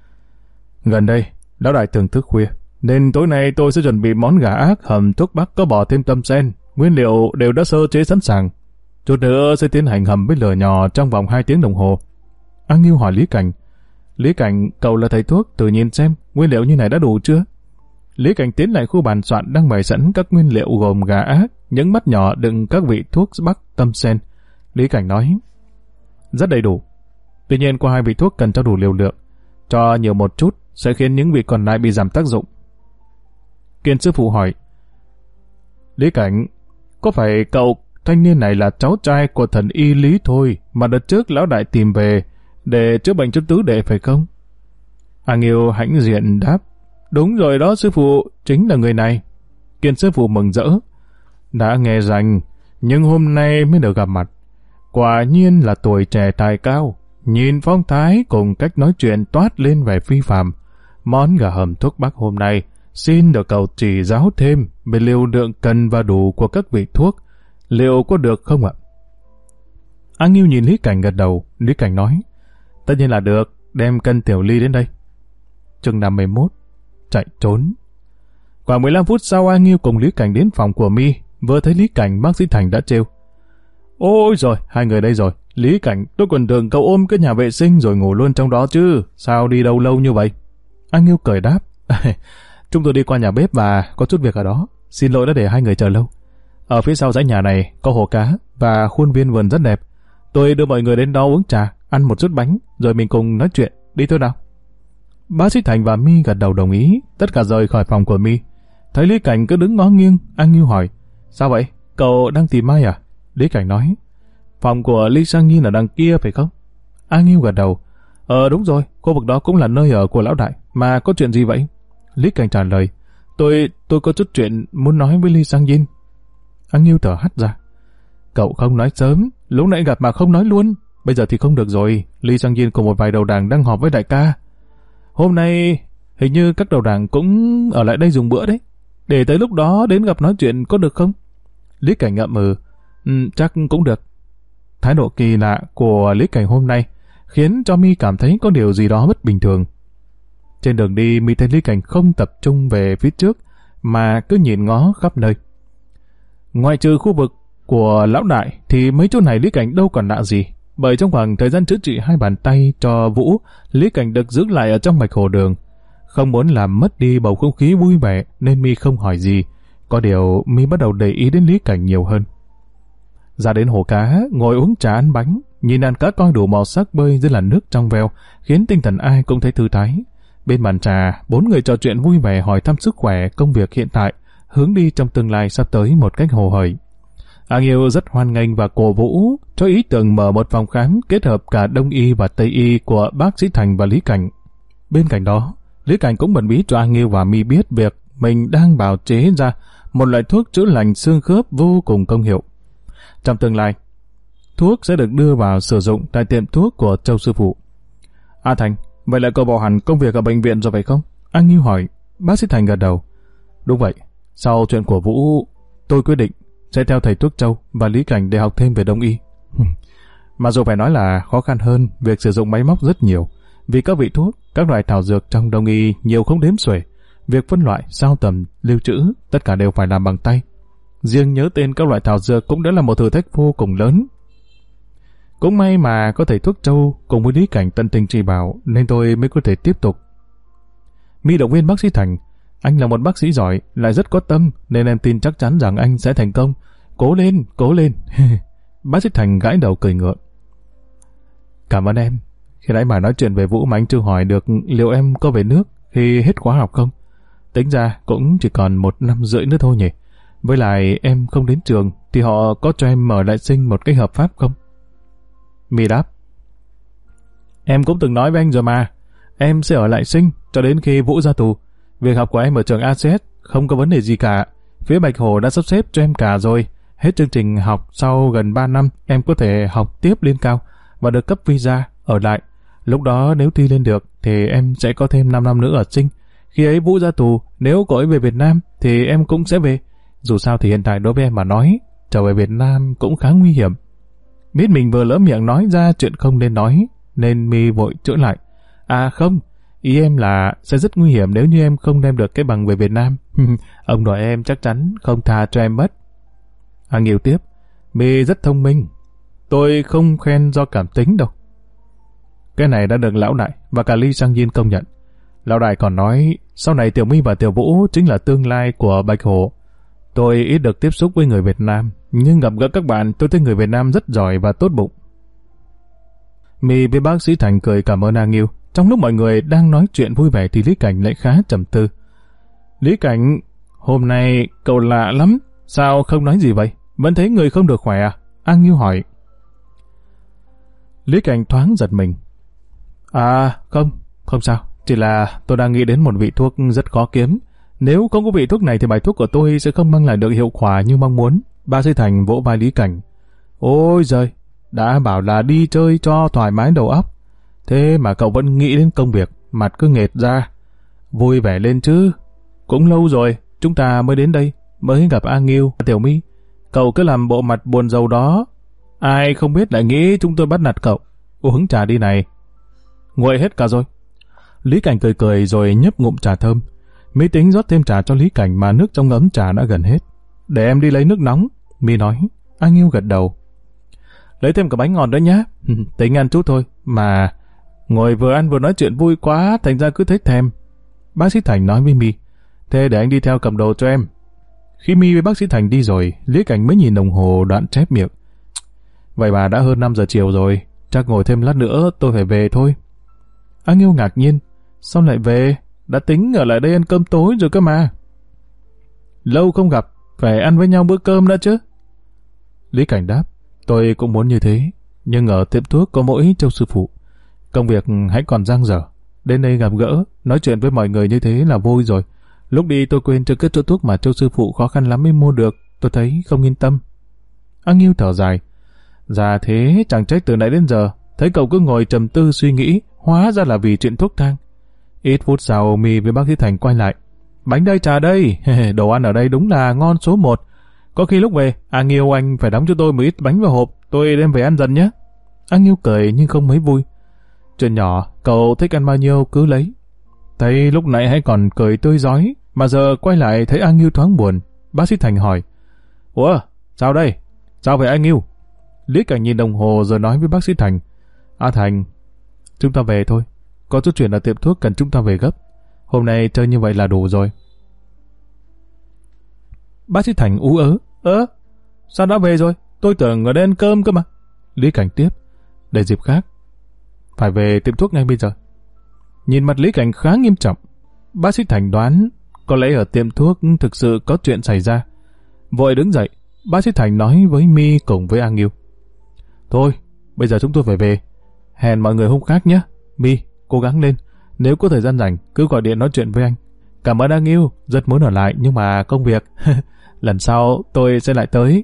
Gần đây lão đại thường thức khuya, nên tối nay tôi sẽ chuẩn bị món gà ác hầm thuốc bắc có bỏ thêm tâm sen, nguyên liệu đều đã sơ chế sẵn sàng. Chút nữa sẽ tiến hành hầm với lửa nhỏ trong vòng hai tiếng đồng hồ. A Ngưu hỏi Lý Cảnh: Lý Cảnh, cậu là thầy thuốc, tự nhìn xem nguyên liệu như này đã đủ chưa? Lý Cảnh tiến lại khu bàn soạn đang bày sẵn các nguyên liệu gồm gà ác, những bát nhỏ đựng các vị thuốc bắc, tâm sen. Lý Cảnh nói: Rất đầy đủ. Tuy nhiên có hai vị thuốc cần cho đủ liều lượng, cho nhiều một chút sẽ khiến những vị còn lại bị giảm tác dụng. Kiên sư phụ hỏi: Lý Cảnh, có phải cậu thanh niên này là cháu trai của thần y Lý thôi mà đợt trước lão đại tìm về để chữa bệnh cho tứ đệ phải không? A Ngưu hãnh diện đáp: Đúng rồi đó sư phụ, chính là người này. Kiên sư phụ mừng rỡ: Đã nghe rành, nhưng hôm nay mới được gặp mặt. Quả nhiên là tuổi trẻ tài cao, nhìn phong thái cùng cách nói chuyện toát lên vẻ phi phàm. Món gà hầm thuốc bắc hôm nay xin được cậu chỉ giáo thêm về liều lượng cần và đủ của các vị thuốc, liệu có được không ạ? A Ngưu nhìn Lý Cảnh gật đầu. Lý Cảnh nói: Tất nhiên là được, đem cân tiểu ly đến đây. Chương năm mươi mốt. Chạy trốn. Khoảng mười lăm phút sau, A Ngưu cùng Lý Cảnh đến phòng của My. Vừa thấy Lý Cảnh, bác sĩ Thành đã trêu: Ôi rồi, hai người đây rồi. Lý Cảnh, tôi còn tưởng cậu ôm cái nhà vệ sinh rồi ngủ luôn trong đó chứ, sao đi đâu lâu như vậy? A Ngưu cười đáp: Chúng tôi đi qua nhà bếp và có chút việc ở đó, xin lỗi đã để hai người chờ lâu. Ở phía sau dãy nhà này có hồ cá và khuôn viên vườn rất đẹp. Tôi đưa mọi người đến đó uống trà, ăn một chút bánh, rồi mình cùng nói chuyện, đi thôi nào. Bác sĩ Thành và My gật đầu đồng ý, tất cả rời khỏi phòng của My. Thấy Lý Cảnh cứ đứng ngó nghiêng, A Ngưu hỏi: Sao vậy? Cậu đang tìm ai à? Lý Cảnh nói: Phòng của Lee Sang Jin ở đằng kia phải không? A Ngưu gật đầu: Ờ đúng rồi, khu vực đó cũng là nơi ở của lão đại, mà có chuyện gì vậy? Lý Cảnh trả lời: Tôi, tôi có chút chuyện muốn nói với Lee Sang Jin. A Ngưu thở hắt ra: Cậu không nói sớm, lúc nãy gặp mà không nói luôn, bây giờ thì không được rồi. Lee Sang Jin cùng một vài đầu đảng đang họp với đại ca. Hôm nay hình như các đầu đảng cũng ở lại đây dùng bữa đấy, để tới lúc đó đến gặp nói chuyện có được không? Lý Cảnh ngậm ừ, ừ chắc cũng được. Thái độ kỳ lạ của Lý Cảnh hôm nay khiến cho My cảm thấy có điều gì đó bất bình thường. Trên đường đi, My thấy Lý Cảnh không tập trung về phía trước mà cứ nhìn ngó khắp nơi. Ngoại trừ khu vực của lão đại thì mấy chỗ này Lý Cảnh đâu còn lạ gì. bởi trong khoảng thời gian chữa trị hai bàn tay cho Vũ, Lý Cảnh được giữ lại ở trong Bạch Hồ Đường. Không muốn làm mất đi bầu không khí vui vẻ nên mi không hỏi gì. Có điều mi bắt đầu để ý đến Lý Cảnh nhiều hơn. Ra đến hồ cá, ngồi uống trà ăn bánh, nhìn đàn cá coi đủ màu sắc bơi dưới làn nước trong veo, khiến tinh thần ai cũng thấy thư thái. Bên bàn trà, bốn người trò chuyện vui vẻ hỏi thăm sức khỏe, công việc hiện tại, hướng đi trong tương lai sắp tới một cách hồ hởi. A Nghiêu rất hoan nghênh và cổ vũ cho ý tưởng mở một phòng khám kết hợp cả Đông y và Tây y của bác sĩ Thành và Lý Cảnh. Bên cạnh đó, Lý Cảnh cũng bật mí cho A Nghiêu và mi biết việc mình đang bào chế ra một loại thuốc chữa lành xương khớp vô cùng công hiệu. Trong tương lai, thuốc sẽ được đưa vào sử dụng tại tiệm thuốc của Châu sư phụ. A Thành, vậy là cậu bỏ hẳn công việc ở bệnh viện rồi phải không? A Nghiêu hỏi. Bác sĩ Thành gật đầu. Đúng vậy, sau chuyện của Vũ, tôi quyết định sẽ theo thầy thuốc Châu và Lý Cảnh để học thêm về Đông y. Mà dù phải nói là khó khăn hơn việc sử dụng máy móc rất nhiều, vì các vị thuốc, các loại thảo dược trong Đông y nhiều không đếm xuể. Việc phân loại, sao tầm, lưu trữ, tất cả đều phải làm bằng tay. Riêng nhớ tên các loại thảo dược cũng đã là một thử thách vô cùng lớn. Cũng may mà có thầy thuốc Châu cùng với Lý Cảnh tận tình chỉ bảo nên tôi mới có thể tiếp tục. Mi động viên bác sĩ Thành. Anh là một bác sĩ giỏi, lại rất có tâm, nên em tin chắc chắn rằng anh sẽ thành công. Cố lên, cố lên. Bác sĩ Thành gãi đầu cười ngượng. Cảm ơn em. Khi nãy bà nói chuyện về Vũ mà anh chưa hỏi được liệu em có về nước khi hết khóa học không? Tính ra cũng chỉ còn một năm rưỡi nữa thôi nhỉ. Với lại em không đến trường thì họ có cho em mở lại sinh một cách hợp pháp không? Mi đáp. Em cũng từng nói với anh rồi mà. Em sẽ ở lại sinh cho đến khi Vũ ra tù. Việc học của em ở trường a xê ét không có vấn đề gì cả. Phía Bạch Hồ đã sắp xếp cho em cả rồi. Hết chương trình học sau gần ba năm em có thể học tiếp lên cao và được cấp visa ở lại. Lúc đó nếu thi lên được thì em sẽ có thêm năm năm nữa ở sinh. Khi ấy Vũ ra tù, nếu cậu ấy về Việt Nam thì em cũng sẽ về. Dù sao thì hiện tại đối với em mà nói, trở về Việt Nam cũng khá nguy hiểm. Biết mình vừa lỡ miệng nói ra chuyện không nên nói, nên mi vội chữa lại. À không, ý em là sẽ rất nguy hiểm nếu như em không đem được cái bằng về Việt Nam. Ông nội em chắc chắn không tha cho em mất. A Nghiêu tiếp. Mi rất thông minh. Tôi không khen do cảm tính đâu. Cái này đã được lão đại và cả Ly Sang Yin công nhận. Lão đại còn nói sau này Tiểu My và Tiểu Vũ chính là tương lai của Bạch Hồ. Tôi ít được tiếp xúc với người Việt Nam, nhưng gặp gỡ các bạn tôi thấy người Việt Nam rất giỏi và tốt bụng. Mi với bác sĩ Thành cười cảm ơn A Nghiêu. Trong lúc mọi người đang nói chuyện vui vẻ thì Lý Cảnh lại khá trầm tư. Lý Cảnh, hôm nay cậu lạ lắm, sao không nói gì vậy? Vẫn thấy người không được khỏe à? A Nghiêu hỏi. Lý Cảnh thoáng giật mình. À không, không sao, chỉ là tôi đang nghĩ đến một vị thuốc rất khó kiếm. Nếu không có vị thuốc này thì bài thuốc của tôi sẽ không mang lại được hiệu quả như mong muốn. Bác sĩ Thành vỗ vai Lý Cảnh. Ôi giời, đã bảo là đi chơi cho thoải mái đầu óc. Thế mà cậu vẫn nghĩ đến công việc, mặt cứ nghệt ra. Vui vẻ lên chứ. Cũng lâu rồi, chúng ta mới đến đây, mới gặp A Nghiêu, Tiểu My. Cậu cứ làm bộ mặt buồn rầu đó. Ai không biết lại nghĩ chúng tôi bắt nạt cậu. Uống trà đi này. Nguội hết cả rồi. Lý Cảnh cười cười rồi nhấp ngụm trà thơm. Mi tính rót thêm trà cho Lý Cảnh mà nước trong ấm trà đã gần hết. Để em đi lấy nước nóng. Mi nói. A Nghiêu gật đầu. Lấy thêm cả bánh ngọt nữa nhá. Tính ăn chút thôi. Mà ngồi vừa ăn vừa nói chuyện vui quá, thành ra cứ thấy thèm. Bác sĩ Thành nói với Mi. Thế để anh đi theo cầm đồ cho em. Khi Mi với bác sĩ Thành đi rồi, Lý Cảnh mới nhìn đồng hồ đoạn chép miệng. Vậy mà đã hơn năm giờ chiều rồi. Chắc ngồi thêm lát nữa tôi phải về thôi. A Nghiêu ngạc nhiên. Sao lại về? Đã tính ở lại đây ăn cơm tối rồi cơ mà. Lâu không gặp, phải ăn với nhau bữa cơm đã chứ. Lý Cảnh đáp. Tôi cũng muốn như thế, nhưng ở tiệm thuốc có mỗi Châu sư phụ. Công việc hãy còn dang dở. Đến đây gặp gỡ, nói chuyện với mọi người như thế là vui rồi. Lúc đi tôi quên chưa cất chỗ thuốc mà Châu sư phụ khó khăn lắm mới mua được. Tôi thấy không yên tâm. A Nghiêu thở dài. Dạ thế chẳng trách từ nãy đến giờ thấy cậu cứ ngồi trầm tư suy nghĩ, hóa ra là vì chuyện thuốc thang. Ít phút sau Mi với bác sĩ Thành quay lại. Bánh đây, trà đây. Đồ ăn ở đây đúng là ngon số một. Có khi lúc về A Nghiêu anh phải đóng cho tôi một ít bánh vào hộp, tôi đem về ăn dần nhé. A Nghiêu cười nhưng không mấy vui. Chuyện nhỏ, cậu thích ăn bao nhiêu cứ lấy. Thấy lúc nãy hãy còn cười tươi rói, mà giờ quay lại thấy A Nghiêu thoáng buồn. Bác sĩ Thành hỏi. Ủa, sao đây? Sao vậy A Nghiêu? Lý Cảnh nhìn đồng hồ rồi nói với bác sĩ Thành. A Thành, chúng ta về thôi. Có chút chuyện ở tiệm thuốc cần chúng ta về gấp. Hôm nay chơi như vậy là đủ rồi. Bác sĩ Thành ú ớ. Ơ, sao đã về rồi? Tôi tưởng ở đây ăn cơm cơ mà. Lý Cảnh tiếp. Để dịp khác. Phải về tiệm thuốc ngay bây giờ. Nhìn mặt Lý Cảnh khá nghiêm trọng. Bác sĩ Thành đoán có lẽ ở tiệm thuốc thực sự có chuyện xảy ra. Vội đứng dậy, bác sĩ Thành nói với My cùng với A Nghiêu. Thôi, bây giờ chúng tôi phải về. Hẹn mọi người hôm khác nhé. My, cố gắng lên. Nếu có thời gian rảnh, cứ gọi điện nói chuyện với anh. Cảm ơn A Nghiêu, rất muốn ở lại nhưng mà công việc. Lần sau tôi sẽ lại tới.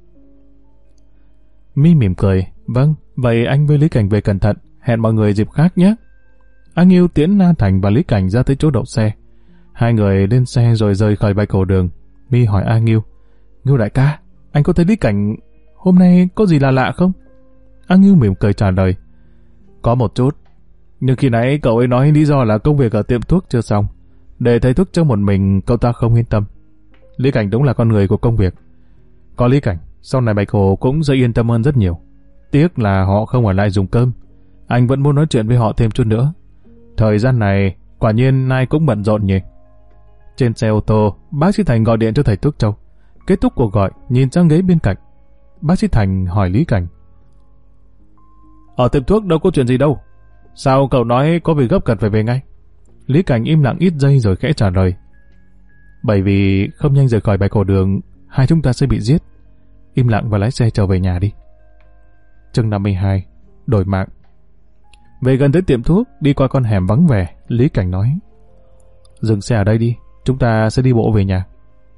My mỉm cười. Vâng, vậy anh với Lý Cảnh về cẩn thận. Hẹn mọi người dịp khác nhé. A Nghiêu tiễn Na Thành và Lý Cảnh ra tới chỗ đậu xe. Hai người lên xe rồi rời khỏi Bạch Hồ Đường. My hỏi A Nghiêu. Nghiêu đại ca, anh có thấy Lý Cảnh hôm nay có gì là lạ không? A Nghiêu mỉm cười trả lời. Có một chút. Nhưng khi nãy cậu ấy nói lý do là công việc ở tiệm thuốc chưa xong. Để thầy thuốc cho một mình cậu ta không yên tâm. Lý Cảnh đúng là con người của công việc. Có Lý Cảnh, sau này Bạch Hồ cũng sẽ yên tâm hơn rất nhiều. Tiếc là họ không ở lại dùng cơm. Anh vẫn muốn nói chuyện với họ thêm chút nữa. Thời gian này, quả nhiên ai cũng bận rộn nhỉ. Trên xe ô tô, bác sĩ Thành gọi điện cho thầy thuốc Châu. Kết thúc cuộc gọi, nhìn sang ghế bên cạnh. Bác sĩ Thành hỏi Lý Cảnh. Ở tiệm thuốc đâu có chuyện gì đâu. Sao cậu nói có việc gấp cần phải về ngay? Lý Cảnh im lặng ít giây rồi khẽ trả lời. Bởi vì không nhanh rời khỏi Bạch Hồ Đường, hai chúng ta sẽ bị giết. Im lặng và lái xe trở về nhà đi. Chương năm mươi hai. Đổi mạng. Về gần tới tiệm thuốc, đi qua con hẻm vắng vẻ, Lý Cảnh nói. Dừng xe ở đây đi, chúng ta sẽ đi bộ về nhà.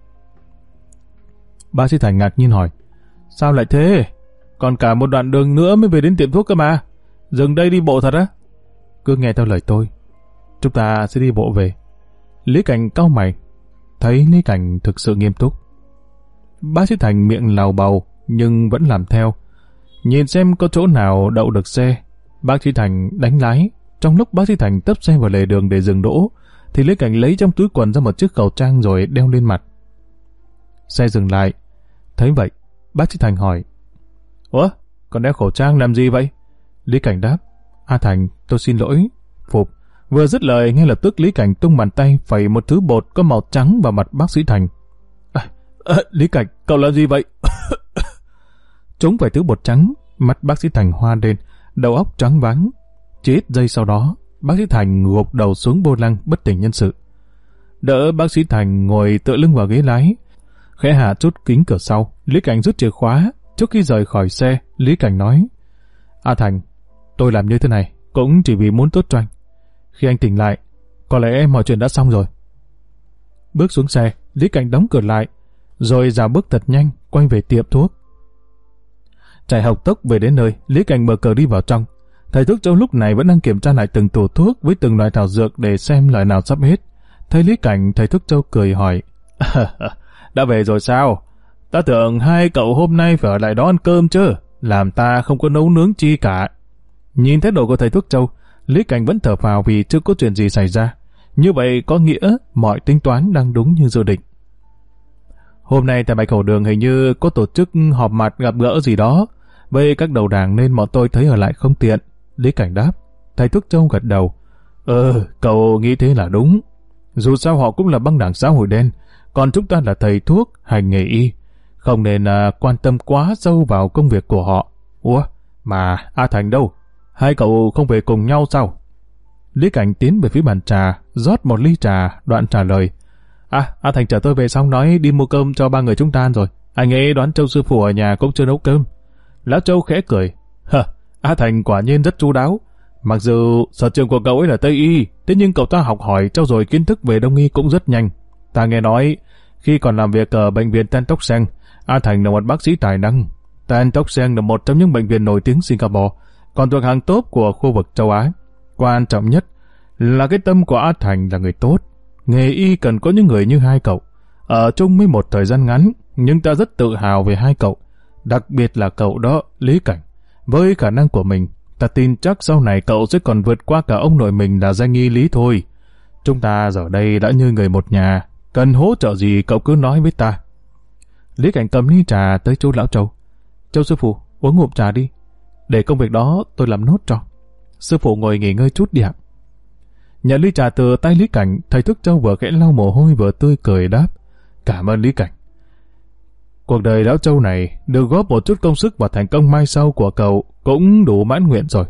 Bác sĩ Thành ngạc nhiên hỏi. Sao lại thế? Còn cả một đoạn đường nữa mới về đến tiệm thuốc cơ mà. Dừng đây đi bộ thật á? Cứ nghe theo lời tôi. Chúng ta sẽ đi bộ về. Lý Cảnh cau mày. Thấy Lý Cảnh thực sự nghiêm túc. Bác sĩ Thành miệng lào bầu nhưng vẫn làm theo. Nhìn xem có chỗ nào đậu được xe. Bác sĩ Thành đánh lái. Trong lúc bác sĩ Thành tấp xe vào lề đường để dừng đỗ, thì Lý Cảnh lấy trong túi quần ra một chiếc khẩu trang rồi đeo lên mặt. Xe dừng lại. Thấy vậy, bác sĩ Thành hỏi. Ủa, còn đeo khẩu trang làm gì vậy? Lý Cảnh đáp. A Thành, tôi xin lỗi. Phục. Vừa dứt lời, ngay lập tức Lý Cảnh tung bàn tay phẩy một thứ bột có màu trắng vào mặt bác sĩ Thành. À, à, Lý Cảnh, cậu làm gì vậy? Trúng phải thứ bột trắng, mắt bác sĩ Thành hoa lên, đầu óc trắng váng. Chỉ ít giây sau đó, bác sĩ Thành gục đầu xuống vô lăng bất tỉnh nhân sự. Đỡ bác sĩ Thành ngồi tựa lưng vào ghế lái, khẽ hạ chút kính cửa sau. Lý Cảnh rút chìa khóa. Trước khi rời khỏi xe, Lý Cảnh nói. A Thành, tôi làm như thế này cũng chỉ vì muốn tốt cho anh. Khi anh tỉnh lại, có lẽ mọi chuyện đã xong rồi. Bước xuống xe, Lý Cảnh đóng cửa lại, rồi dạo bước thật nhanh, quay về tiệm thuốc. Chạy học tốc về đến nơi, Lý Cảnh mở cửa đi vào trong. Thầy thuốc Châu lúc này vẫn đang kiểm tra lại từng tủ thuốc với từng loại thảo dược để xem loại nào sắp hết. Thấy Lý Cảnh, thầy thuốc Châu cười hỏi. Đã về rồi sao? Ta tưởng hai cậu hôm nay phải ở lại đó ăn cơm chứ, làm ta không có nấu nướng chi cả. Nhìn thái độ của thầy thuốc Châu, Lý Cảnh vẫn thở phào vì chưa có chuyện gì xảy ra. Như vậy có nghĩa mọi tính toán đang đúng như dự định. Hôm nay tại Bạch Hồ Đường hình như có tổ chức họp mặt gặp gỡ gì đó với các đầu đảng nên bọn tôi thấy ở lại không tiện. Lý Cảnh đáp. Thầy thuốc Châu gật đầu. Ờ, cậu nghĩ thế là đúng. Dù sao họ cũng là băng đảng xã hội đen, còn chúng ta là thầy thuốc hành nghề y, không nên uh, quan tâm quá sâu vào công việc của họ. Ủa, mà A Thành đâu? Hai cậu không về cùng nhau sao? Lý Cảnh tiến về phía bàn trà, rót một ly trà, đoạn trả lời. À, A Thành chờ tôi về xong nói đi mua cơm cho ba người chúng ta ăn rồi. Anh ấy đoán Châu sư phụ ở nhà cũng chưa nấu cơm. Lão Châu khẽ cười. Hờ, A Thành quả nhiên rất chu đáo. Mặc dù sở trường của cậu ấy là Tây Y, thế nhưng cậu ta học hỏi trau dồi kiến thức về Đông Y cũng rất nhanh. Ta nghe nói, khi còn làm việc ở bệnh viện Tan Tóc Seng, A Thành là một bác sĩ tài năng. Tan Tóc Seng là một trong những bệnh viện nổi tiếng Singapore, còn thuộc hàng top của khu vực châu Á. Quan trọng nhất là cái tâm của A Thành là người tốt. Nghề y cần có những người như hai cậu. Ở chung mới một thời gian ngắn, nhưng ta rất tự hào về hai cậu. Đặc biệt là cậu đó, Lý Cảnh. Với khả năng của mình, ta tin chắc sau này cậu sẽ còn vượt qua cả ông nội mình là danh y Lý thôi. Chúng ta giờ đây đã như người một nhà. Cần hỗ trợ gì cậu cứ nói với ta. Lý Cảnh cầm ly trà tới chỗ lão Châu. Châu sư phụ, uống ngụm trà đi. Để công việc đó tôi làm nốt cho. Sư phụ ngồi nghỉ ngơi chút đi ạ. Nhận ly trà từ tay Lý Cảnh, thầy Thuốc Châu vừa khẽ lau mồ hôi vừa tươi cười đáp. Cảm ơn Lý Cảnh. Cuộc đời lão Châu này được góp một chút công sức vào thành công mai sau của cậu cũng đủ mãn nguyện rồi.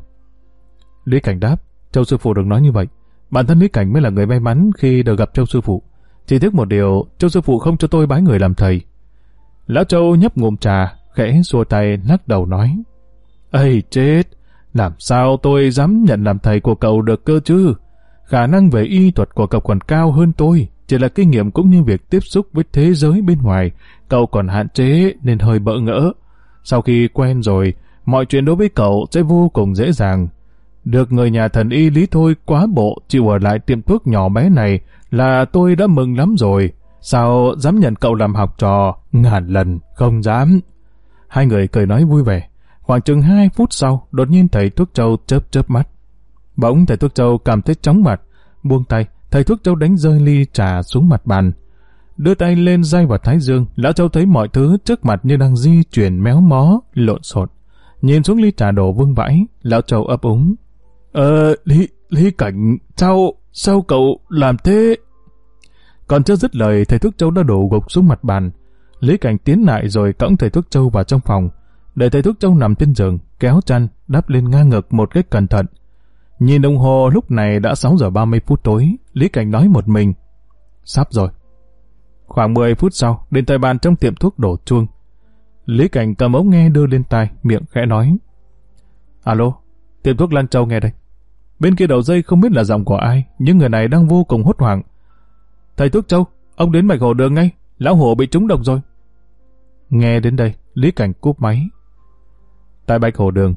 Lý Cảnh đáp. Châu sư phụ đừng nói như vậy. Bản thân Lý Cảnh mới là người may mắn khi được gặp Châu sư phụ. Chỉ tiếc một điều, Châu sư phụ không cho tôi bái người làm thầy. Lão Châu nhấp ngụm trà, khẽ xua tay lắc đầu nói. Ây chết, làm sao tôi dám nhận làm thầy của cậu được cơ chứ? Khả năng về y thuật của cậu còn cao hơn tôi, chỉ là kinh nghiệm cũng như việc tiếp xúc với thế giới bên ngoài, cậu còn hạn chế nên hơi bỡ ngỡ. Sau khi quen rồi, mọi chuyện đối với cậu sẽ vô cùng dễ dàng. Được người nhà thần y Lý Thôi quá bộ chịu ở lại tiệm thuốc nhỏ bé này là tôi đã mừng lắm rồi. Sao dám nhận cậu làm học trò? Ngàn lần không dám. Hai người cười nói vui vẻ. Khoảng chừng hai phút sau, đột nhiên thầy Thuốc Châu chớp chớp mắt. Bỗng thầy Thuốc Châu cảm thấy chóng mặt, buông tay, thầy Thuốc Châu đánh rơi ly trà xuống mặt bàn. Đưa tay lên day vào thái dương, lão Châu thấy mọi thứ trước mặt như đang di chuyển méo mó, lộn xộn. Nhìn xuống ly trà đổ vương vãi, lão Châu ấp úng. Ờ, Lý, Lý Cảnh, sao, sao cậu làm thế? Còn chưa dứt lời, thầy Thuốc Châu đã đổ gục xuống mặt bàn. Lý Cảnh tiến lại rồi cõng thầy Thuốc Châu vào trong phòng. Để thầy Thuốc Châu nằm trên giường, kéo chăn, đắp lên ngang ngực một cách cẩn thận. Nhìn đồng hồ lúc này đã sáu giờ ba mươi phút tối, Lý Cảnh nói một mình. Sắp rồi. Khoảng mười phút sau, điện thoại bàn trong tiệm thuốc đổ chuông. Lý Cảnh cầm ống nghe đưa lên tai, miệng khẽ nói. Alo, tiệm thuốc Lan Châu nghe đây. Bên kia đầu dây không biết là giọng của ai, nhưng người này đang vô cùng hốt hoảng. Thầy Thuốc Châu, ông đến Bạch Hồ Đường ngay, lão Hổ bị trúng độc rồi. Nghe đến đây, Lý Cảnh cúp máy. Tại Bạch Hồ Đường.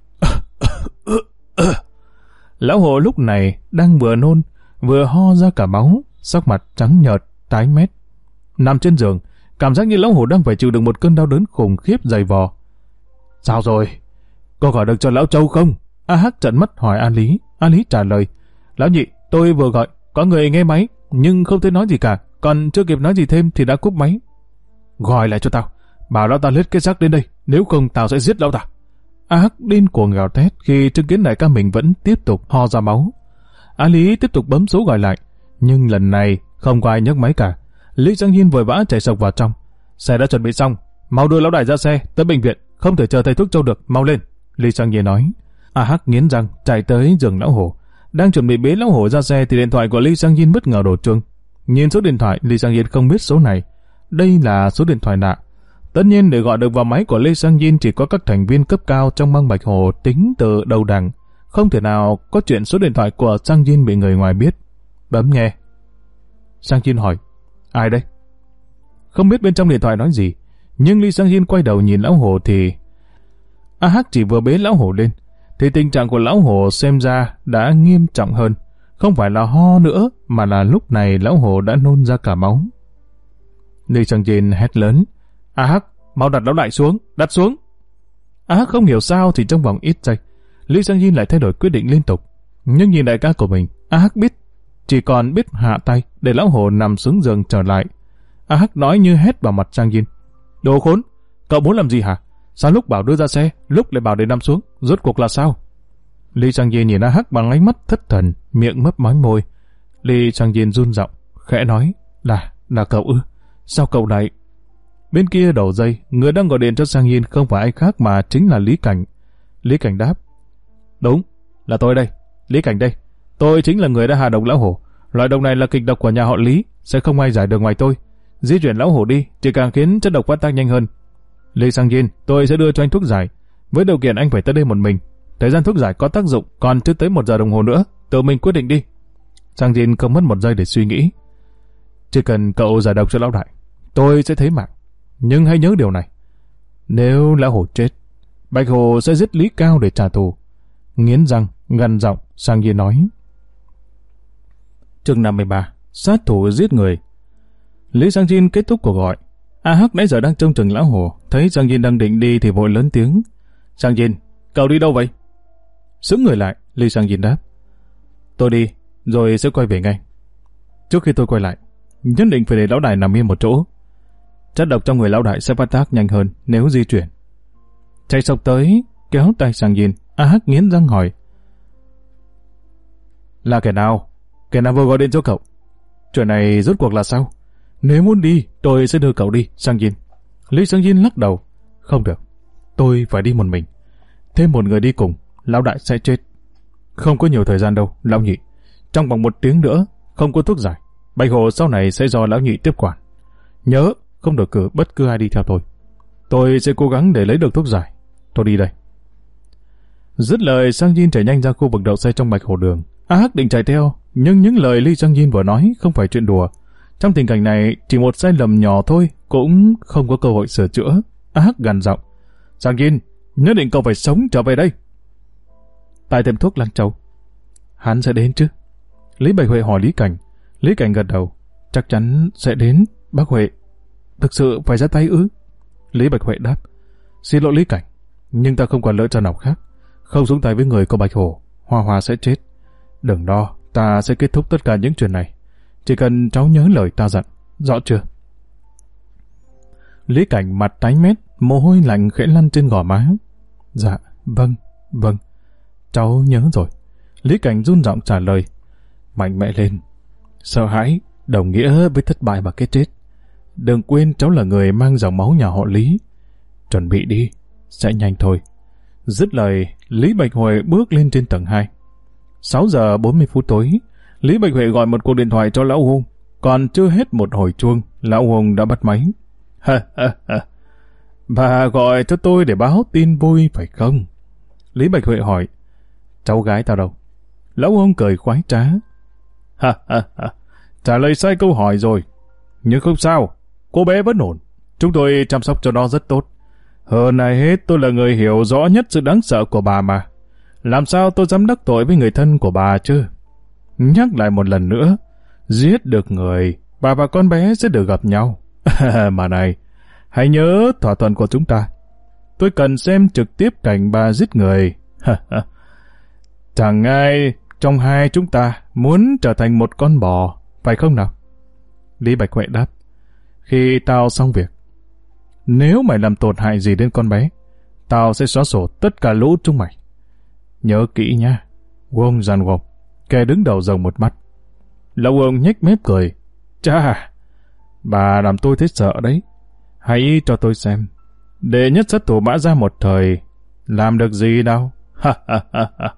Lão Hổ lúc này đang vừa nôn, vừa ho ra cả máu, sắc mặt trắng nhợt, tái mét. Nằm trên giường, cảm giác như lão Hổ đang phải chịu đựng một cơn đau đớn khủng khiếp dày vò. Sao rồi? Có gọi được cho lão Châu không? A Hắc trợn mắt hỏi A Lý. A Lý trả lời. Lão nhị, tôi vừa gọi, có người nghe máy, nhưng không thấy nói gì cả, còn chưa kịp nói gì thêm thì đã cúp máy. Gọi lại cho tao, bảo lão ta lết cái xác đến đây, nếu không tao sẽ giết lão ta. A Hắc điên cuồng gào thét khi chứng kiến đại ca mình vẫn tiếp tục ho ra máu. A Lý tiếp tục bấm số gọi lại, nhưng lần này không có ai nhấc máy cả. Lý Giang Hiên vội vã chạy sộc vào trong. Xe đã chuẩn bị xong, mau đưa lão đại ra xe tới bệnh viện, không thể chờ thầy Thuốc Châu được, mau lên. Lý Giang Hiên nói. A Hắc nghiến răng chạy tới giường lão Hổ. Đang chuẩn bị bế lão Hổ ra xe thì điện thoại của Lý Giang Hiên bất ngờ đổ chuông. Nhìn số điện thoại, Lý Giang Hiên không biết số này. Đây là số điện thoại lạ. Tất nhiên để gọi được vào máy của Lê Sang Yin chỉ có các thành viên cấp cao trong băng Bạch Hồ tính từ đầu đằng. Không thể nào có chuyện số điện thoại của Sang Yin bị người ngoài biết. Bấm nghe. Sang Yin hỏi. Ai đây? Không biết bên trong điện thoại nói gì, nhưng Lee Sang Yin quay đầu nhìn lão Hổ thì... A Hắc chỉ vừa bế lão Hổ lên, thì tình trạng của lão Hổ xem ra đã nghiêm trọng hơn. Không phải là ho nữa, mà là lúc này lão Hổ đã nôn ra cả máu. Lee Sang Yin hét lớn. A Hắc, mau đặt lão đại xuống, đặt xuống. A Hắc không hiểu sao thì trong vòng ít giây, Lý Sang Yin lại thay đổi quyết định liên tục. Nhưng nhìn đại ca của mình, A Hắc biết, chỉ còn biết hạ tay để lão Hổ nằm xuống giường trở lại. A Hắc nói như hét vào mặt Sang Yin. Đồ khốn, cậu muốn làm gì hả? Sao lúc bảo đưa ra xe, lúc lại bảo để nằm xuống, rốt cuộc là sao? Lý Sang Yin nhìn A Hắc bằng ánh mắt thất thần, miệng mấp máy môi. Lý Sang Yin run giọng, khẽ nói, là, là cậu ư? Sao cậu lại... Bên kia đầu dây, người đang gọi điện cho Sang Yin không phải ai khác mà chính là Lý Cảnh. Lý Cảnh đáp. Đúng, là tôi đây. Lý Cảnh đây. Tôi chính là người đã hạ độc lão Hổ. Loại độc này là kịch độc của nhà họ Lý, sẽ không ai giải được ngoài tôi. Di chuyển lão Hổ đi, chỉ càng khiến chất độc phát tác nhanh hơn. Lý Sang Yin, tôi sẽ đưa cho anh thuốc giải. Với điều kiện anh phải tới đây một mình. Thời gian thuốc giải có tác dụng, còn chưa tới một giờ đồng hồ nữa. Tự mình quyết định đi. Sang Yin không mất một giây để suy nghĩ. Chỉ cần cậu giải độc cho lão đại, tôi sẽ thấy mạng. Nhưng hãy nhớ điều này. Nếu lão Hổ chết, Bạch Hồ sẽ giết Lý Cao để trả thù. Nghiến răng, gằn giọng, Sang Yin nói. Chương năm mươi ba. Sát thủ giết người. Lý Sang Yin kết thúc cuộc gọi. A Hắc nãy giờ đang trông chừng lão Hổ, thấy Sang Yin đang định đi thì vội lớn tiếng. Sang Yin, cậu đi đâu vậy? Sững người lại, Lý Sang Yin đáp. Tôi đi, rồi sẽ quay về ngay. Trước khi tôi quay lại, nhất định phải để lão đại nằm yên một chỗ. Chất độc trong người lão đại sẽ phát tác nhanh hơn nếu di chuyển. chạy sộc tới, kéo tay Sang Yin. A Hắc nghiến răng hỏi. Là kẻ nào? Kẻ nào vừa gọi điện cho cậu? Chuyện này rốt cuộc là sao? Nếu muốn đi, tôi sẽ đưa cậu đi, Sang Yin. Lý Sang Yin lắc đầu. Không được, tôi phải đi một mình. Thêm một người đi cùng, lão đại sẽ chết. Không có nhiều thời gian đâu, lão nhị. Trong vòng một tiếng nữa, không có thuốc giải. Bạch Hổ sau này sẽ do lão nhị tiếp quản. Nhớ, không được cử bất cứ ai đi theo tôi. Tôi sẽ cố gắng để lấy được thuốc giải. Tôi đi đây. Dứt lời, Sang Yin chạy nhanh ra khu vực đậu xe trong Bạch Hổ Đường. A Hắc định chạy theo, nhưng những lời Lý Sang Yin vừa nói không phải chuyện đùa. Trong tình cảnh này, chỉ một sai lầm nhỏ thôi cũng không có cơ hội sửa chữa. A Hắc gằn giọng. Sang Yin, nhất định cậu phải sống trở về đây. Tại tiệm thuốc Lăng Châu. Hắn sẽ đến chứ? Lý Bạch Huệ hỏi Lý Cảnh. Lý Cảnh gật đầu. Chắc chắn sẽ đến, bác Huệ. Thực sự phải ra tay ư? Lý Bạch Huệ đáp. Xin lỗi Lý Cảnh, nhưng ta không còn lựa chọn nào khác. Không xuống tay với người của Bạch Hổ, Hoa Hoa sẽ chết. Đừng lo, ta sẽ kết thúc tất cả những chuyện này. Chỉ cần cháu nhớ lời ta dặn, rõ chưa? Lý Cảnh mặt tái mét, mồ hôi lạnh khẽ lăn trên gò má. Dạ, vâng, vâng, cháu nhớ rồi. Lý Cảnh run giọng trả lời. Mạnh mẽ lên. Sợ hãi đồng nghĩa với thất bại và cái chết. Đừng quên cháu là người mang dòng máu nhà họ Lý. Chuẩn bị đi, sẽ nhanh thôi. Dứt lời, Lý Bạch Huệ bước lên trên tầng hai. sáu giờ bốn mươi phút tối, Lý Bạch Huệ gọi một cuộc điện thoại cho Lão Hùng. Còn chưa hết một hồi chuông, Lão Hùng đã bắt máy. Ha ha ha. Bà gọi cho tôi để báo tin vui phải không? Lý Bạch Huệ hỏi. Cháu gái tao đâu? Lão Hùng cười khoái trá. Ha ha ha. Trả lời sai câu hỏi rồi. Nhưng không sao, cô bé vẫn ổn. Chúng tôi chăm sóc cho nó rất tốt. Hơn ai hết tôi là người hiểu rõ nhất sự đáng sợ của bà mà. Làm sao tôi dám đắc tội với người thân của bà chứ? Nhắc lại một lần nữa, giết được người, bà và con bé sẽ được gặp nhau. Mà này, hãy nhớ thỏa thuận của chúng ta. Tôi cần xem trực tiếp cảnh bà giết người. Chẳng ai trong hai chúng ta muốn trở thành một con bò, phải không nào? Lý Bạch Huệ đáp. Khi tao xong việc, nếu mày làm tổn hại gì đến con bé, tao sẽ xóa sổ tất cả lũ chúng mày. Nhớ kỹ nha. Wong Jan Wong, kẻ đứng đầu rồng một mắt. Lão Wong nhếch mép cười. Chà, bà làm tôi thấy sợ đấy. Hãy cho tôi xem. Đệ nhất sát thủ Mã Gia một thời làm được gì đâu. Ha ha ha ha.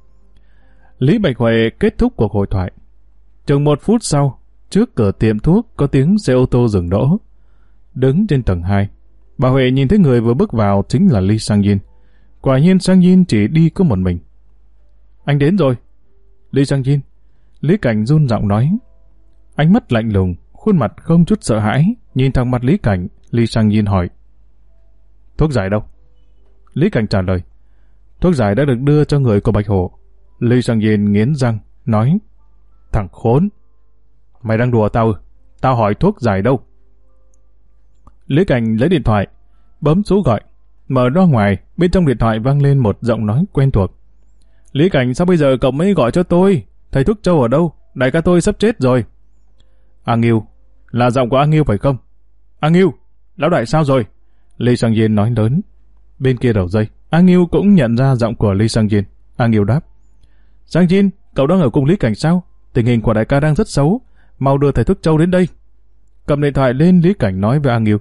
Lý Bạch Huệ kết thúc cuộc hội thoại. Chừng một phút sau, trước cửa tiệm thuốc có tiếng xe ô tô dừng đỗ. Đứng trên tầng hai, bà Huệ nhìn thấy người vừa bước vào chính là Lý Sang Yin. Quả nhiên Sang Yin chỉ đi có một mình. Anh đến rồi. Lý Sang Yin. Lý Cảnh run giọng nói. Ánh mắt lạnh lùng, khuôn mặt không chút sợ hãi, nhìn thẳng mặt Lý Cảnh. Lý Sang Yin hỏi. Thuốc giải đâu? Lý Cảnh trả lời. Thuốc giải đã được đưa cho người của Bạch Hổ. Lý Sang Yin nghiến răng, nói. Thằng khốn. Mày đang đùa tao? Tao hỏi thuốc giải đâu? Lý Cảnh lấy điện thoại, bấm số gọi. Mở loa ngoài, bên trong điện thoại vang lên một giọng nói quen thuộc. Lý Cảnh, sao bây giờ cậu mới gọi cho tôi? Thầy thuốc Châu ở đâu? Đại ca tôi sắp chết rồi. A Nghiêu, là giọng của A Nghiêu phải không? A Nghiêu, lão đại sao rồi? Lý Sang Yin nói lớn. Bên kia đầu dây, A Nghiêu cũng nhận ra giọng của Lý Sang Yin. A Nghiêu đáp. Sang Yin, cậu đang ở cùng Lý Cảnh sao? Tình hình của đại ca đang rất xấu. Mau đưa thầy thuốc Châu đến đây. Cầm điện thoại lên, Lý Cảnh nói với A Nghiêu.